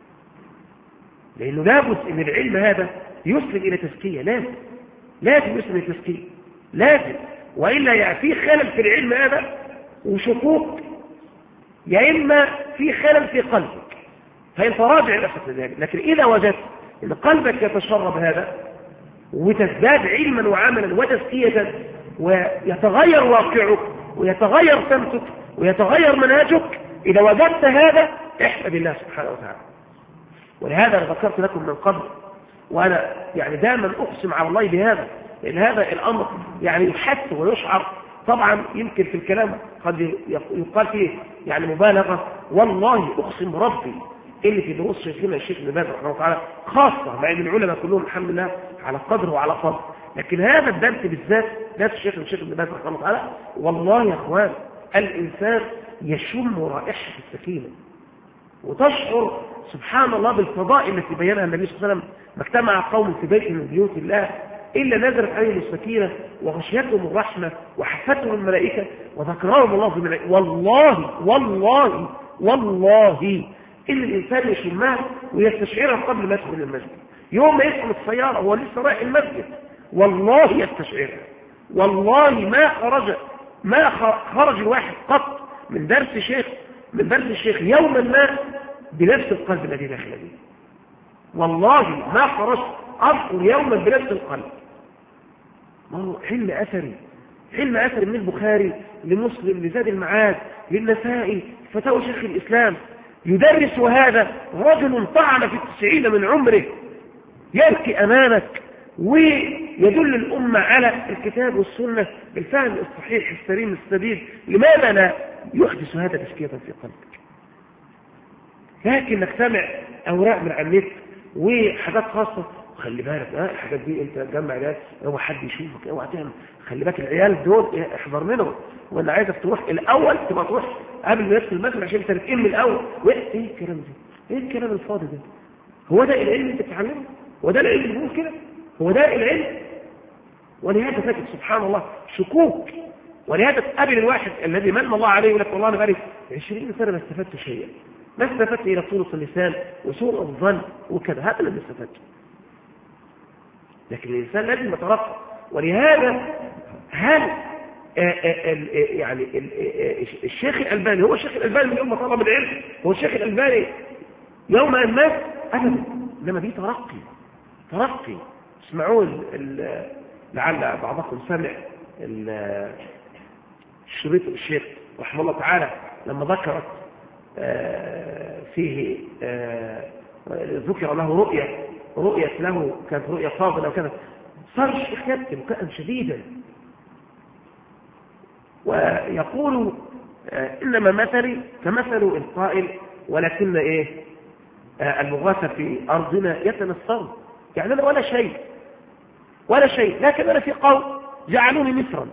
لأنه لابد أن العلم هذا يسلم إلى تزكية، لازم يسلم إلى تزكية، لازم، وإلا يعني فيه خلل في العلم هذا وشكوك، يا إما فيه خلل في قلبك فإنت راجع نفسك لذلك. لكن إذا وجدت أن قلبك يتشرب هذا وتزداد علما وعملا وتزكية ويتغير واقعك ويتغير سمتك ويتغير منهجك، إذا وجدت هذا احمد الله سبحانه وتعالى. ولهذا أنا ذكرت لكم من قبل، وأنا يعني دائما أقسم على الله بهذا، لأن هذا الأمر يعني يحس ويشعر. طبعا يمكن في الكلام قد يقال فيه يعني مبالغة، والله أقسم بربي اللي في دروس شيخنا الشيخ ابن باز رحمه الله تعالى خاصة، مع ان العلماء كلهم الحمد لله على قدر وعلى فضل، لكن هذا الدرس بالذات درس الشيخ ابن باز رحمه الله تعالى، والله يا اخوان الانسان يشم رائحة السكينة وتشعر سبحان الله بالفضائل التي بينها النبي صلى الله عليه وسلم. ما اجتمع قوم في بيت من بيوت الله إلا نزلت عليهم السكينة وغشيتهم الرحمة وحفتهم الملائكة وذكرهم الله في الملائكة. والله إن الإنسان يشمها ويستشعرها قبل ما يدخل المسجد. يوم ما يدخل السيارة هو لسه رايح المسجد والله يستشعرها. والله ما خرج الواحد قط من درس الشيخ يوما ما بنفس القلب الذي داخل به. والله ما خرجت أذكر يوما بنفس القلب. ما هو علم أثري من البخاري لمسلم لزاد المعاد للنسائي فتاوى شيخ الإسلام، يدرس هذا رجل طعن في 90 من عمره يبكي أمامك ويدل الأمة على الكتاب والسنة بالفهم الصحيح السليم السديد. لماذا لا يحدث هذا تزكية في قلبك؟ لكن نجتمع أوراق من على النت وحاجات خاصة، خلي بالك الحاجات دي انت تجمع ده هو حد يشوفك اوعى تعمل، خلي بالك العيال دول احذر منهم، وانا عايزك تروح الاول تبقى تروح قبل ما يدخل المسجد عشان تركين من الاول. ايه الكلام ده؟ ايه الكلام الفاضي ده؟ هو ده العلم اللي انت بتتعلمه؟ هو ده العلم اللي بيقول كده؟ هو ده العلم؟ ولهذا تجد سبحان الله شكوك، ولهذا تقابل الواحد الذي من الله عليه يقول لك والله انا بقالي 20 سنه ما استفدت شيئا، ما استفدت الى طول اللسان وسوء الظن وكذا، هذا اللي استفدته. لكن الإنسان لازم يترقى. ولهذا هل يعني الشيخ الألباني هو الشيخ الألباني من يوم طلب العلم هو الشيخ الألباني يوم الناس أبدا، إنما دي ترقي. اسمعون لعل بعضكم سمع شريط الشيخ رحمه الله تعالى لما ذكرت فيه ذكر له رؤية له كانت رؤية فاضلة وكذا، صار الشيخ يبكي بكاء شديدا ويقول إنما مثلي كمثل القائل ولكن المغاث في أرضنا يتنصر، يعني أنا ولا شيء لكن أنا في قوم جعلوني مصرا.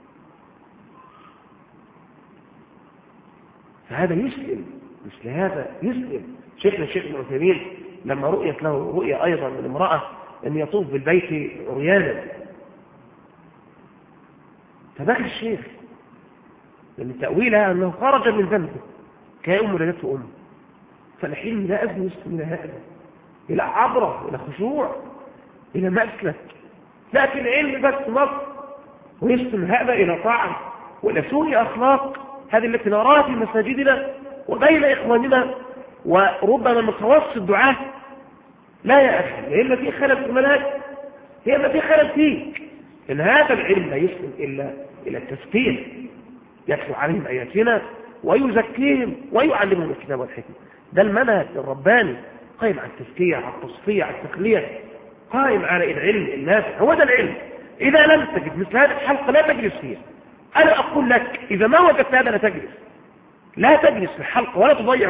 فهذا يسلم، مثل هذا يسلم. شيخنا الشيخ ابن عثيمين لما رؤيت له رؤية أيضا من امرأة أن يطوف بالبيت عريانا، فبكى الشيخ لأن تأويلها أنه خرج من ذنبه كأم ولدته أمه. فالحين لا أذن يسلم إلى هذا، إلى عبرة، إلى خشوع، إلى مسلك، لكن علم بس مصر ويسلم هذا إلى طاعة وإلى سوء أخلاق هذه التي نراها في مساجدنا وبين إخواننا وربما من خواص الدعاة. لا يا أخي، يا إما في خلل في المنهج يا إما في خلل فيك. إن هذا العلم لا يسلم إلا إلى التزكية، يتلو عليهم آياتنا ويزكيهم ويعلمهم الكتاب والحكمة. ده المنهج الرباني قائم على التزكية، على التصفية، على التخلية، قائم على العلم النافع. هو ده العلم. إذا لم تجد مثل هذه الحلقة لا تجلس فيها. أنا أقول لك إذا ما وجدت هذا لا تجلس في الحلقة ولا تضيع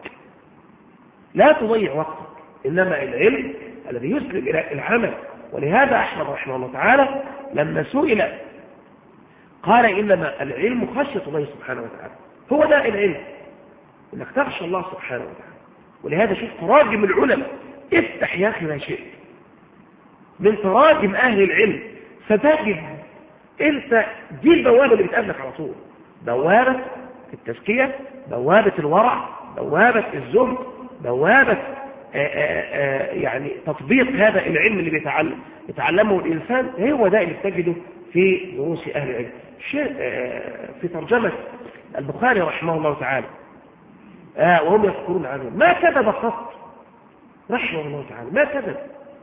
وقتك، إنما العلم الذي يسلم إلى العمل. ولهذا أحمد رحمه الله تعالى لما سئل قال إنما العلم خشية الله سبحانه وتعالى. هو ده العلم، إنك تخشى الله سبحانه وتعالى. ولهذا شوف تراجم العلماء، افتح يا أخي ما شئت من تراجم أهل العلم ستجد انت دي البوابة اللي بتقابلك على طول، بوابة التزكية، بوابة الورع، بوابة الزهد، بوابة يعني تطبيق هذا العلم اللي يتعلمه الإنسان. هو ده اللي تجده في دروس أهل العلم. في ترجمة البخاري رحمه الله تعالى وهم يذكرون عنه ما كذب قط رحمه الله تعالى، ما كذب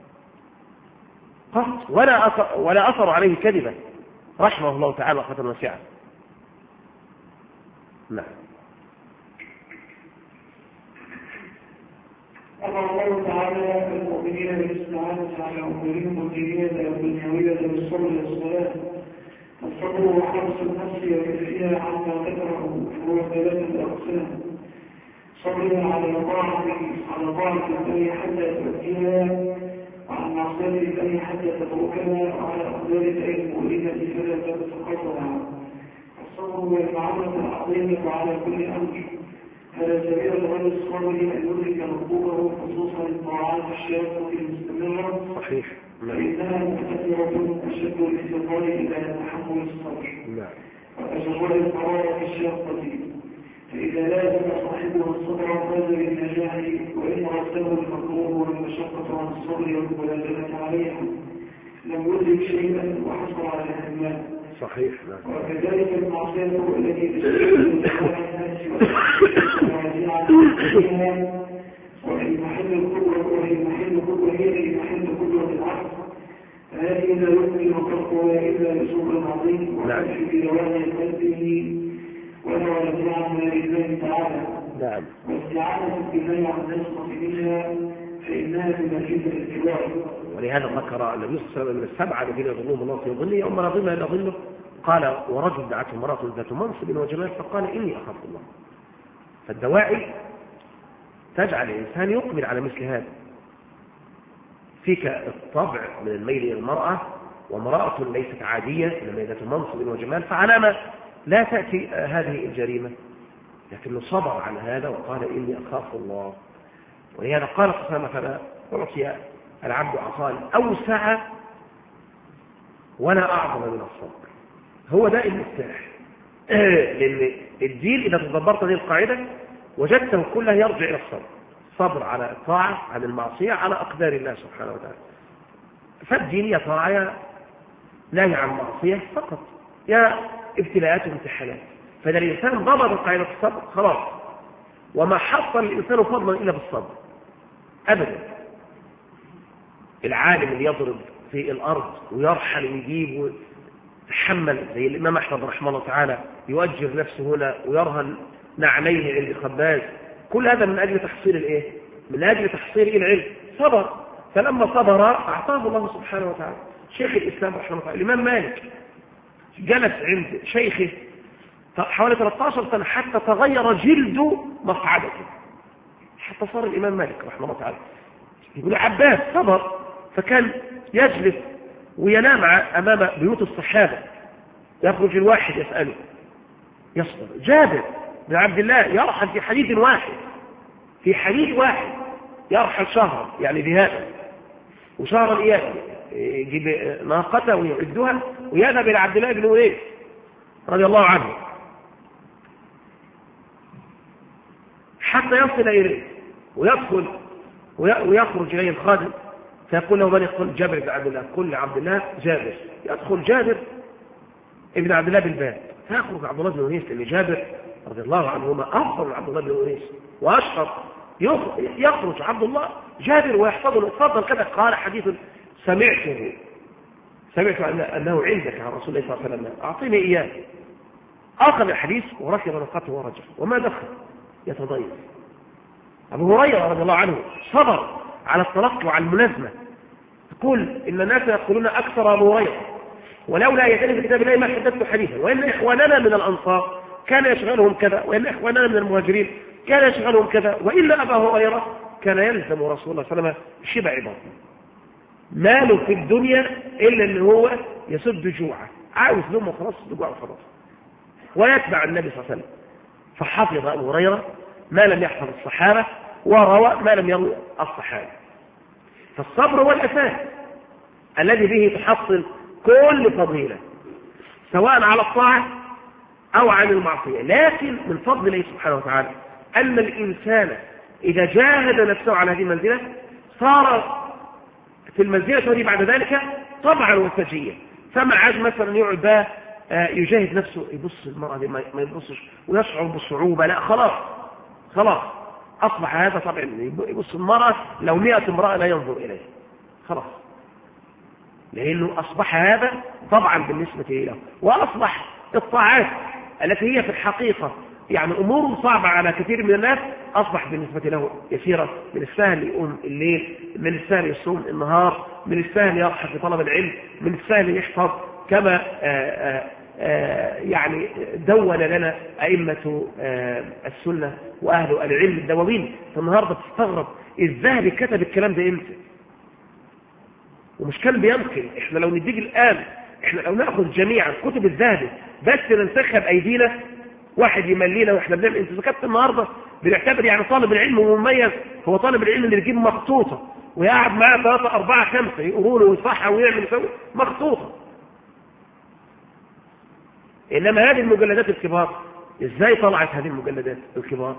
قط ولا أثر عليه كذبا رحمه الله تعالى رحمة واسعة. نعم. أمر الله تعالى المؤمنين بالاستعانة على أمورهم الدينية والدنيوية بالصبر والصلاة. الصبر هو حبس النفس وكفها عما تكره، فهو ثلاثة أقسام: صبر على طاعة الله حتى تؤديها، وعن معصية الله حتى تتركها، وعلى أقدار الله المؤلمة فلا تتسقطها. الصبر هو المعاملة العظيمة على كل أمر. هذا سبيل غير الصبر أن يدرك ربه، خصوصا الطاعات الشاقة المستمرة، صحيح. فإنها مؤثرة أشد الانتقال إلى تحمل الصبر وتجرد القرار الشاقة. فإذا لازم صاحبه الصبر فاز بالنجاح، وإن رسله المكروه والمشقة عن الصبر والملازمة عليها لم يدرك شيئا وحصل على الهمات. صحيح. وكذلك المعصية التي تشتغل بجماع الناس وتراجع فيها، وهي محل قدرة العقل، فهذه لا يمكن تركها إلا بصبر عظيم وكشف دوام قلبه ونرجع لله تعالى. نعم. واستعانة بالله عن نسخة منها فإنها بنتيجة الاتباع. ولهذا ذكر النبي صلى الله عليه وسلم من السبعة الذين يظلهم الله في ظله يوم لا ظل إلا ظله، قال: ورجل دعته امرأة ذات منصب وجمال فقال: إني أخاف الله. فالدواعي تجعل الإنسان يقبل على مثل هذا. فيك الطبع من الميل إلى المرأة، وامرأة ليست عادية إنما ذات منصب وجمال، فعلامة لا تأتي هذه الجريمة، لكنه صبر على هذا وقال: إني أخاف الله. ولهذا قال صلى الله عليه وسلم: أعطي العبد عطاء أوسع ولا أعظم من الصبر. هو ده المفتاح. لأن الدين إذا تدبرت هذه القاعدة وجدته كله يرجع إلى الصبر. صبر على الطاعة عن المعصية على أقدار الله سبحانه وتعالى. فالدين يا طاعة يا نهي عن معصية فقط، يا ابتلاءات وامتحانات. فإذا الإنسان ضبط قاعدة الصبر خلاص، وما حصل الإنسان فضلا إلا بالصبر أبدا. العالم اللي يضرب في الأرض ويرحل ويجيب ويتحمل زي الإمام أحمد رحمه الله تعالى، يؤجر نفسه هنا ويرهن نعليه عند خباز، كل هذا من أجل تحصيل الإيه؟ من أجل تحصيل العلم. صبر، فلما صبر أعطاه الله سبحانه وتعالى. شيخ الإسلام رحمه الله تعالى الإمام مالك جلس عند شيخه حوالي 13 سنة حتى تغير جلد مقعدته، حتى صار الإمام مالك رحمه الله تعالى. يقول عباس صبر، فكان يجلس وينام أمام بيوت الصحابة، يخرج الواحد يسأله يصبر. جابر بن عبد الله يرحل في حديث واحد يرحل شهرا يعني بهذا، وشهرا يجيب ناقته ويعدها ويذهب إلى عبد الله بن أنيس رضي الله عنه حتى يصل إليه ويدخل ويخرج إليه الخادم فيقول له: من يقول؟ جابر بن عبد الله. قل لعبد الله جابر. يدخل جابر ابن عبد الله بالباب، فيخرج عبد الله بن أنيس، لأن جابر رضي الله عنهما أفضل من عبد الله بن أنيس وأشهر. يخرج عبد الله جابر ويحفظه: اتفضل كذا. قال: حديث سمعت أنه عندك عن رسول الله صلى الله عليه وسلم، أعطيني إياه. أخذ الحديث وركب ناقته ورجع، وما دخل يتضيف. أبو هريرة رضي الله عنه صبر على التلقي وعلى الملازمة. يقول: إن الناس يقولون أكثر أبو هريرة، ولولا يتني في كتاب الله ما حدثت حديثا، وإن إخواننا من الأنصار كان يشغلهم كذا، وإن إخواننا من المهاجرين كان يشغلهم كذا، وإلا أبا هريرة كان يلزم رسول الله صلى الله عليه وسلم شبع بطنه، ماله في الدنيا إلا أن هو يسد جوعه، عاوز لهم خلاص جوعه خلاص، ويتبع النبي صلى الله عليه وسلم. فحفظ أبو هريرة ما لم يحفظ الصحابة، وروى ما لم يروي الصحابة. فالصبر هو الأساس الذي به تحصل كل فضيلة، سواء على الطاعة أو عن المعصية. لكن من فضل الله سبحانه وتعالى أن الإنسان إذا جاهد نفسه على هذه المنزلة صار في المنزلة هذه بعد ذلك طبعا وسجية. فما عاد مثلا يقعد بقى يجاهد نفسه يبص المرأة دي ما يبصش ويشعر بالصعوبة، لا خلاص أصبح هذا طبعا يبص المرأة لو 100 امرأة لا ينظر إليه خلاص، لأنه أصبح هذا طبعا بالنسبة له. وأصبح الطاعات التي هي في الحقيقة يعني أمور صعبة على كثير من الناس أصبح بالنسبة له يسيرة. من السهل يقوم الليل، من السهل يصوم النهار، من السهل يرحل في طلب العلم، من السهل يحفظ كما يعني دون لنا أئمة السنة وأهل العلم الدواوين. فالنهاردة بتستغرب الذهبي كتب الكلام ده امتى، ومش كان بيمكن. احنا لو نديك الآن، احنا لو نأخذ جميعا كتب الذهبي بس ننسخها بأيدينا، واحد يملينا واحنا بنعمل. انت ذكرت النهارده بنعتبر يعني طالب العلم مميز هو طالب العلم اللي يجيب مخطوطه ويقعد معاه 3 4 5 يقولوا له ويصحى ويعمل يسوي مخطوطه. انما هذه المجلدات الكبار ازاي طلعت هذه المجلدات الكبار؟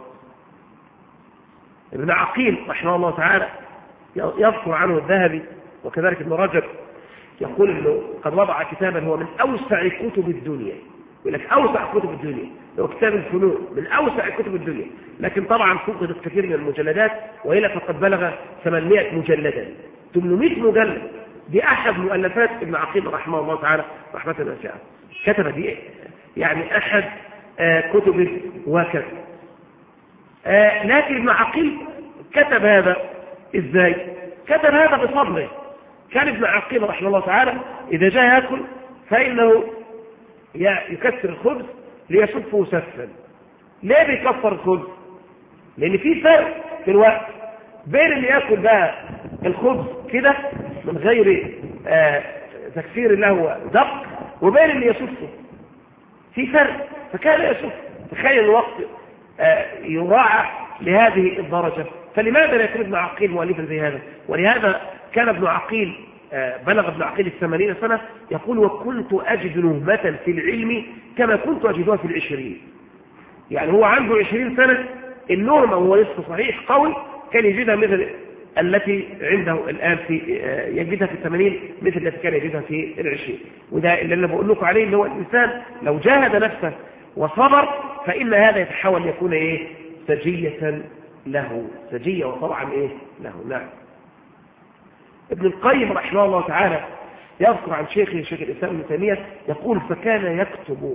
ابن عقيل رحمه الله تعالى يذكر عنه الذهبي وكذلك ابن رجب، يقول انه قد وضع كتابا هو من اوسع كتب الدنيا. يقول لك اوسع كتب الدنيا هو كتاب الفنون، من اوسع كتب الدنيا، لكن طبعا فقدت كثير من المجلدات، والا فقد بلغ 800 مجلدا 800 مجلد. دي احد مؤلفات ابن عقيل رحمه الله تعالى رحمه واسعه، كتب دي يعني احد كتب وكذا. لكن ابن عقيل كتب هذا ازاي؟ كتب هذا بصبره. كان ابن عقيل رحمه الله تعالى اذا جاء ياكل فانه يكسر الخبز ليصفه سفا. ليه بيكسر الخبز؟ لان في فرق في الوقت بين اللي ياكل بقى الخبز كده من غير تكسير له دق، وبين اللي يصفه في فرق. فكان يصف. تخيل الوقت يراعى لهذه الدرجة. فلماذا لا يكون ابن عقيل مؤلفا زي هذا؟ ولهذا كان ابن عقيل بلغ ابن عقيل 80 سنة يقول: وكنت أجد نهمة في العلم كما كنت أجدها في 20. يعني هو عنده 20 سنة النهمة وهو لسه صحيح قوي كان يجدها مثل التي عنده الآن في يجدها في 80 مثل التي كان يجدها في 20. وده اللي أنا بقول لكم عليه، اللي هو الإنسان لو جاهد نفسه وصبر فإن هذا يتحول يكون إيه؟ سجية له، سجية وطبعا إيه له. نعم. ابن القيم رحمه الله تعالى يذكر عن شيخه شيخ الإسلام ابن تيمية يقول: فكان يكتب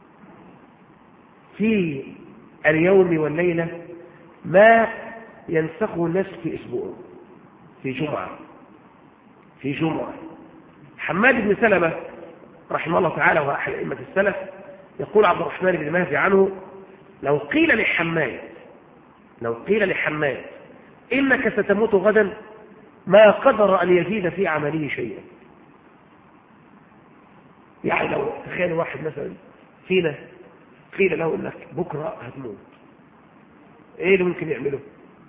في اليوم والليلة ما ينسخه الناس في أسبوع، في جمعة. حماد بن سلمة رحمه الله تعالى وهو أحد أئمة السلف يقول عبد الرحمن بن مهدي عنه: لو قيل لحماد إنك ستموت غدا ما قدر أن يزيد في عمله شيئا. يعني لو تخيل واحد مثلا فينا قيل له إنك بكرة هتموت، إيه اللي ممكن يعمله؟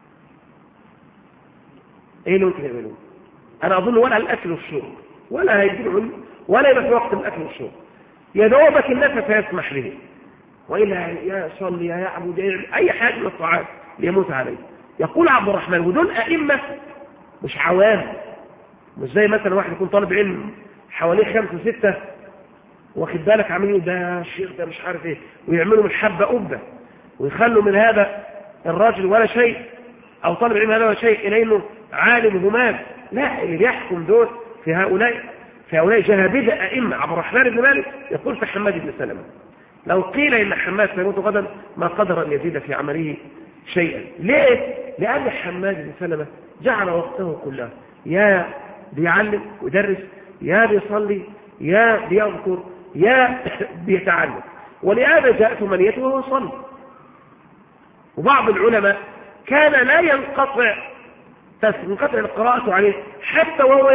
أنا أظن ولا الأكل والشرب ولا هيجيله ولا يبقى في وقت الأكل والشرب، يا دوبك النفس يسمح به، وإلا يصلي يعبد يعمل أي حاجة من الطاعات ليموت عليه. يقول عبد الرحمن: ودول أئمة مش عوام، مش زي مثلا واحد يكون طالب علم حواليه 5 6 واخد بالك عاملين ده الشيخ ده مش عارف ايه، ويعملوا من حبة قبة ويخلوا من هذا الراجل ولا شيء، او طالب علم هذا ولا شيء، الى انه عالم همام. لا، اللي بيحكم دول في هؤلاء جهابذة أئمة. عبد الرحمن بن مالك يقول في حماد بن سلمة: لو قيل إن حماد سيموت غدا ما قدر أن يزيد في عمله شيئا. ليه؟ لأن حماد بن سلمة جعل وقته كله يا بيعلم ويدرس، يا بيصلي، يا بيذكر، يا بيتعلم. ولهذا جاءت منيته وهو يصلي. وبعض العلماء كان لا ينقطع القراءة عليه حتى وهو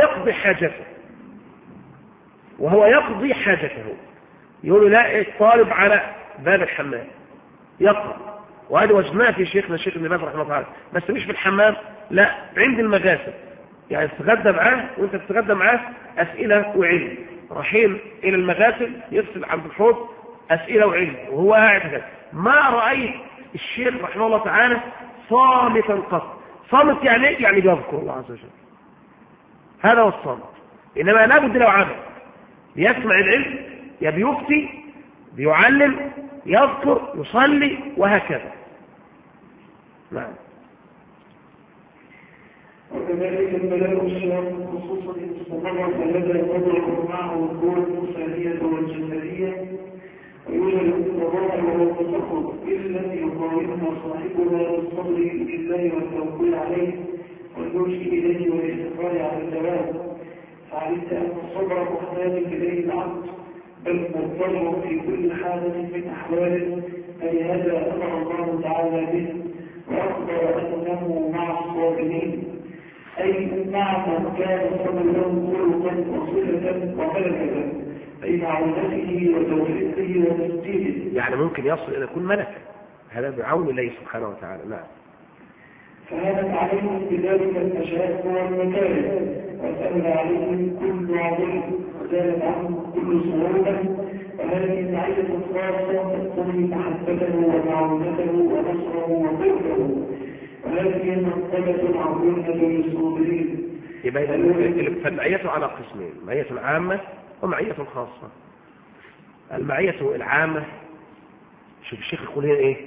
يقضي حاجته. يقولوا لا، الطالب على باب الحمام يقرأ. وهذا وجدناه في شيخنا الشيخ ابن باز رحمه الله تعالى، بس مش في الحمام، لا، عند المغاسل. يعني تتغدى معاه وانت تتغدى معاه أسئلة وعلم، رايحين إلى المغاسل يغسل عند الحوض أسئلة وعلم وهو قاعد كده. ما رأيت الشيخ رحمه الله تعالى صامتا قط. صامت يعني بيذكر الله عز وجل، هذا هو الصامت. إنما لابد له عمل، يسمع العلم، يا بيفتي، بيعلم، يذكر، يصلي، وهكذا. نعم. وكذلك البلاء الشام خصوصا المستمر الذي يضع معه القوى الإنسانية والجسدية ويوجد التضامن والتسخط التي يقاومها صاحبها بالصبر بالله والتوكل عليه والمشي إليه والاستقرار على الثواب. فعلمت أن الصبر محتاج إليه العبد بل مضطر في كل حالة من أحواله، فلهذا أمر الله تعالى به وأخبر أنه مع الصابرين، أي مع من كان صبره خلقا وصلة وملكة، أي معونته وتوفيقه وتسديده. يعني ممكن يصل إلى كل ملكة، هذا بعون الله سبحانه وتعالى. نعم. فهانت عليهم بذلك المشاق والمكاره، وسهل عليهم كل عظيم، وزالت عنهم كل صعوبة، وهذه المعية الخاصة تقتضي محبته ومعونته ونصره وقربه، وهذه مرتبة عظيمة للصابرين. يبقى فالمعية على قسمين: معية عامة ومعية خاصة. المعية العامة، شوف الشيخ يقول هنا ايه،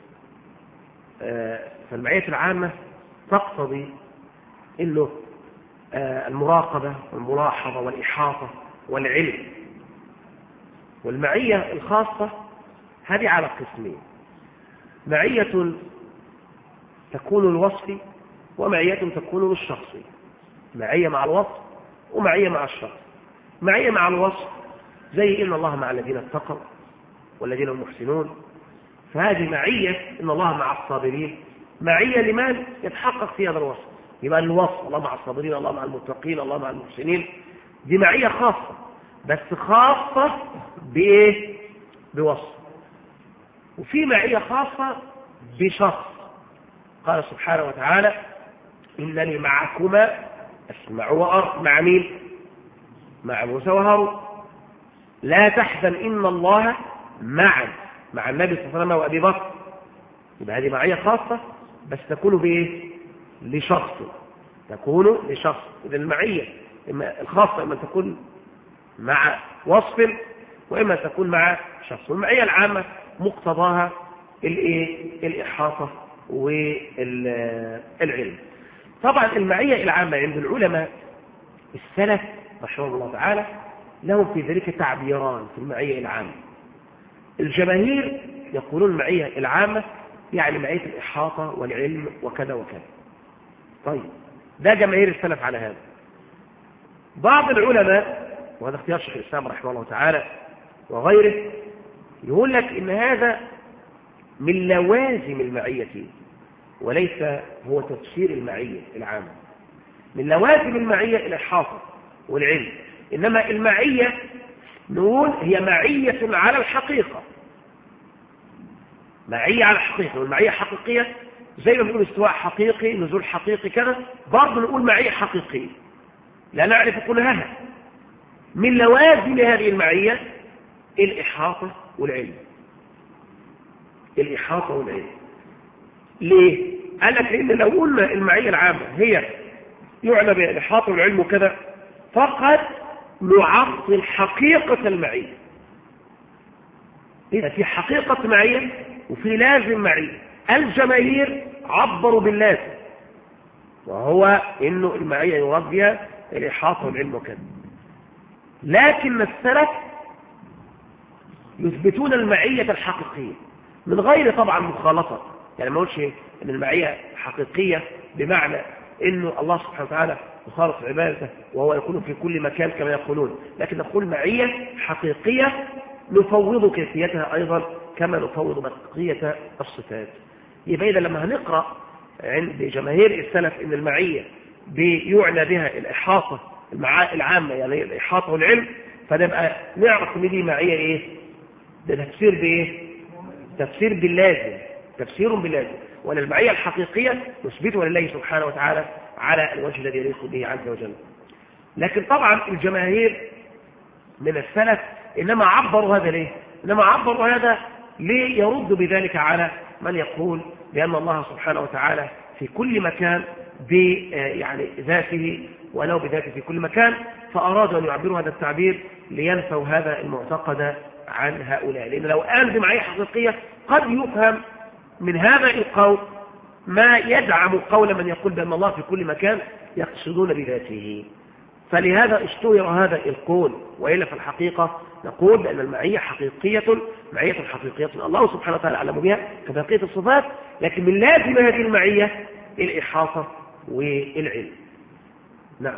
فالمعية العامة تقتضي انه المراقبة والملاحظة والإحاطة والعلم. والمعية الخاصة هذه على قسمين: معية تكون الوصف ومعية تكون للشخص. معية مع الوصف ومعية مع الشخص. معية مع الوصف زي إن الله مع الذين اتقوا والذين هم محسنون، فهذه معية إن الله مع الصابرين، معية لمن يتحقق في هذا الوصف. يبقى الوصف الله مع الصابرين، الله مع المتقين، الله مع المحسنين، دي معية خاصة، بس خاصة بإيه؟ بوصف. وفي معية خاصة بشخص، قال سبحانه وتعالى: إنني معكما أسمع وأرى. مع مين؟ مع موسى وهارون. لا تحزن إن الله معا، مع النبي صلى الله عليه وسلم وأبي بكر. يبقى هذه معية خاصة بس تكون بإيه؟ لشخص، تكون لشخص. إذا المعية إما الخاصة إما تكون مع وصف وإما تكون مع شخص. والمعية العامة مقتضاها الإحاطة والعلم. طبعا المعية العامة عند العلماء السلف رحمه الله تعالى لهم في ذلك تعبيران في المعية العامة. الجماهير يقولون المعية العامة يعني معية الإحاطة والعلم وكذا وكذا. طيب، ده جماهير السلف على هذا. بعض العلماء، وهذا اختيار شيخ الإسلام رحمه الله تعالى وغيره، يقول لك إن هذا من لوازم المعية وليس هو تفسير المعية العامة. من لوازم المعية الإحاطة والعلم، إنما المعية نقول هي معية على الحقيقة، معية على الحقيقة. والمعية حقيقية زي ما بنقول استواء حقيقي، نزول حقيقي كذا، برضه نقول معية حقيقية لا نعرف كلها. من لوازم هذه المعية الإحاطة والعلم. الإحاطة والعلم ليه؟ قال لك لأن لو قلنا المعية العامة هي يعنى بها الإحاطة والعلم وكذا فقد نعطل حقيقة المعية. إذا في حقيقة معية وفي لازم معية. الجماهير عبروا باللازم، وهو إنه المعية يراد بها الإحاطة والعلم وكذا. لكن السلف يثبتون المعية الحقيقية من غير طبعا مخالطة. يعني ما نقولش ان المعية حقيقية بمعنى انه الله سبحانه وتعالى يخالط عبادته وهو يكون في كل مكان كما يقولون، لكن نقول معية حقيقية نفوض كيفيتها ايضا كما نفوض بقية الصفات. يبقى إذا لما هنقرأ عند جماهير السلف ان المعية بيعنى بها الإحاطة العامة، يعني الإحاطة والعلم، فنبقى نعرف ان دي معية ايه؟ ده تفسير بايه؟ تفسير باللازم، تفسير باللازم. وأن المعية الحقيقية نثبتها لله سبحانه وتعالى على الوجه الذي يليق به عز وجل. لكن طبعا الجماهير من السلف إنما عبروا هذا ليه؟ إنما عبروا هذا ليرد بذلك على من يقول بأن الله سبحانه وتعالى في كل مكان يعني ذاته ولو بذاته في كل مكان، فأرادوا أن يعبروا هذا التعبير لينفوا هذا المعتقد عن هؤلاء. لأن لو قال بمعية حقيقية قد يفهم من هذا القول ما يدعم قول من يقول بأن الله في كل مكان يقصدون بذاته. فلهذا اشتهر هذا القول، وإلا في الحقيقة نقول بأن المعية حقيقية، معية حقيقية الله سبحانه وتعالى أعلم بها كبقية الصفات، لكن من لازم هذه المعية الإحاطة والعلم. نعم.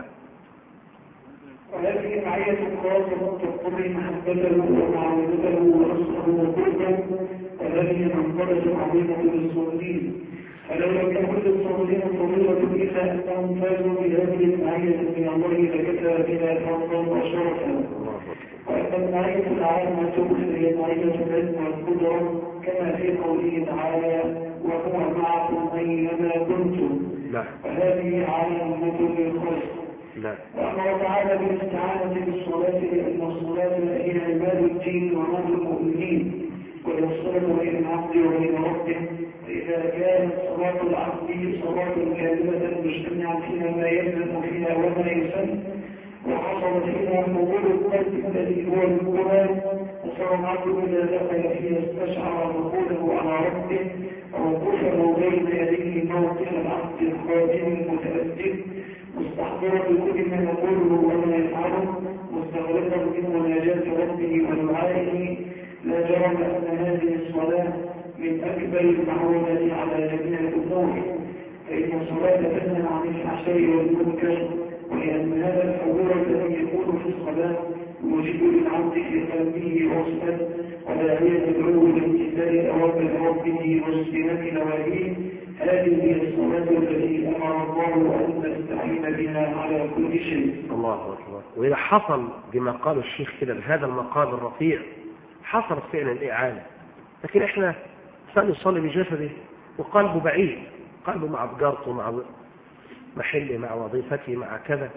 وهذه معية خاصة تقتضي محبته ومعاملته ونصره وقربه، وهذه منقبة عظيمة للصالحين. فلو لم يكن للصالحين فضيلة إلا أنهم فازوا بهذه المعية من الله لكفى بها فضلا وشرفا. وأما المعية العامة هي معية العلم والقدرة كما في قوله تعالى: وهو معكم أينما كنتم. وهذه عامة للخلق. وأمر تعالى بالاستعانة بالصلاة لأن الصلاة هي عماد الدين ونور المؤمنين، والصلاة بين العبد وبين ربه. فإذا كانت صلاة العبد صلاة كاملة مجتمعة فيها ما يلزم فيها وما يسن، وحصل فيها حضور القلب الذي هو القرآن، وصار العبد إذا دخل فيها استشعر دخوله على ربه ووقوفه بين يديه موقف العبد الخادم المتأدب، مستحضرا بكل ما يقوله وما يفعله، مستغرقا من مناجاة ربه ودعائه. لا جرم أن هذه الصلاة من أكبر المعونة على جميع الأمور، فإن الصلاة تنهى عن الفحشاء والمنكر، ولأن هذا الحضور الذي يكون في الصلاة يوجد للعبد في قلبه وصفا وداعية يدعوه لامتثال أوامر ربه واجتناب نواهيه. هذه هي الصلاة التي أمر الله أن نستعين بها على كل شيء. الله أكبر. وإذا حصل بما قال الشيخ كده بهذا المقام الرفيع حصل فعلا الإعانة، لكن إحنا نصلي بجسده وقلبه بعيد، قلبه مع تجارته، مع محله، مع وظيفته، مع كذا،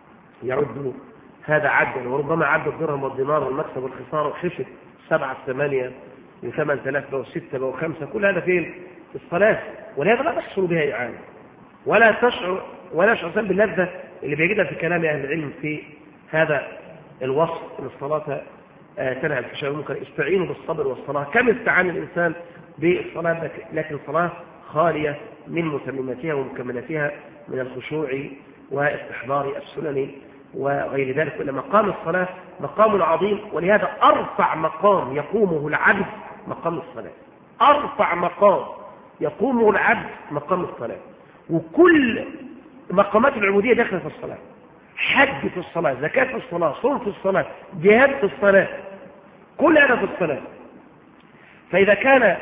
يعد هذا عدا، وربما عد الدرهم والدينار والمكسب والخسارة وحسب 7 8 من 8000 أو 6 أو 5، كل هذا فين؟ الصلاة. ولهذا لا تحصل بها إعانة ولا يشعر باللذة اللي بيجدها في كلام أهل العلم في هذا الوصف ان الصلاة تنهى عن الفحشاء والمنكر. استعينوا بالصبر والصلاة. كم استعان الإنسان بالصلاة لكن صلاة خالية من متمماتها ومكملاتها من الخشوع واستحضار السنن وغير ذلك. وإن مقام الصلاة مقام عظيم، ولهذا أرفع مقام يقومه العبد مقام الصلاة. أرفع مقام يقومه العبد مقام الصلاة، وكل مقامات العبودية داخلة في الصلاة. حج في الصلاة، زكاة في الصلاة، صوم في الصلاة، جهاد في الصلاة، كل هذا في الصلاة. فإذا كان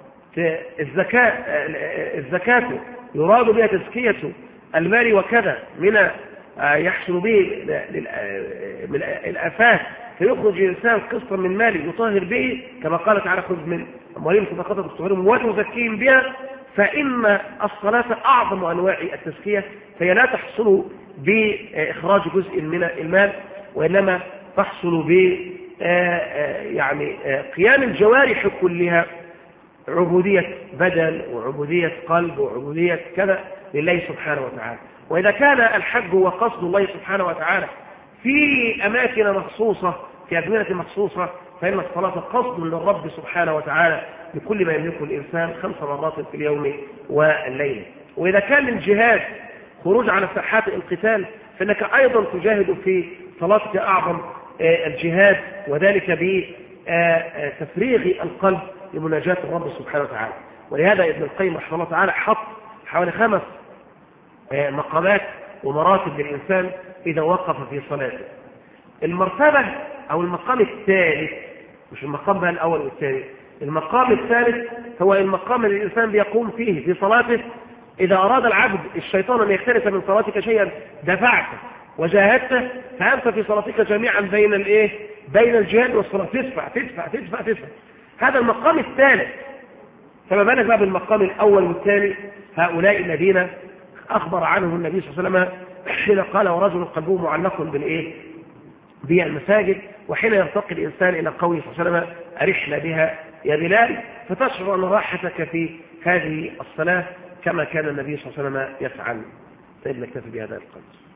الزكاة يراد بها تزكية المال وكذا من يحصل به من الآفات، فيخرج الإنسان قسطا من ماله يطهر به، كما قال تعالى: خذ من أموالهم صدقة تطهرهم وتزكيهم بها. فإن الصلاة أعظم أنواع التزكية، فهي لا تحصل بإخراج جزء من المال، وإنما تحصل ب قيام الجوارح كلها، عبودية بدن وعبودية قلب وعبودية كذا لله سبحانه وتعالى. وإذا كان الحج هو قصد الله سبحانه وتعالى في أماكن مخصوصة، في أزمنة مخصوصة، فإن الصلاة قصد للرب سبحانه وتعالى بكل ما يملكه الإنسان 5 مرات في اليوم والليلة. وإذا كان الجهاد خروج على ساحات القتال، فإنك أيضا تجاهد في صلاتك أعظم الجهاد، وذلك بتفريغ القلب لمناجاة الرب سبحانه وتعالى. ولهذا ابن القيم رحمه الله تعالى حط حوالي 5 مقامات ومراتب للإنسان إذا وقف في صلاته. المرتبة أو المقام الثالث، مش المقام بقى الأول والثاني، المقام الثالث هو المقام الذي الإنسان بيقوم فيه في صلاته. إذا أراد العبد الشيطان أن يختلف من صلاتك شيئا دفعته وجاهدته، فأنت في صلاتك جميعا بين الجهاد والصلاة، تدفع تدفع تدفع تدفع. هذا المقام الثالث. فما بالك بقى بالمقام الأول والثاني، هؤلاء الذين أخبر عنهم النبي صلى الله عليه وسلم حين قال: ورجل قلبه معلق بالمساجد. وحين يرتقي الإنسان إلى قوله صلى الله عليه وسلم: أرحنا بها يا بلال، فتشعر أن راحتك في هذه الصلاة كما كان النبي صلى الله عليه وسلم يفعل. طيب، نكتفي بهذا القدر.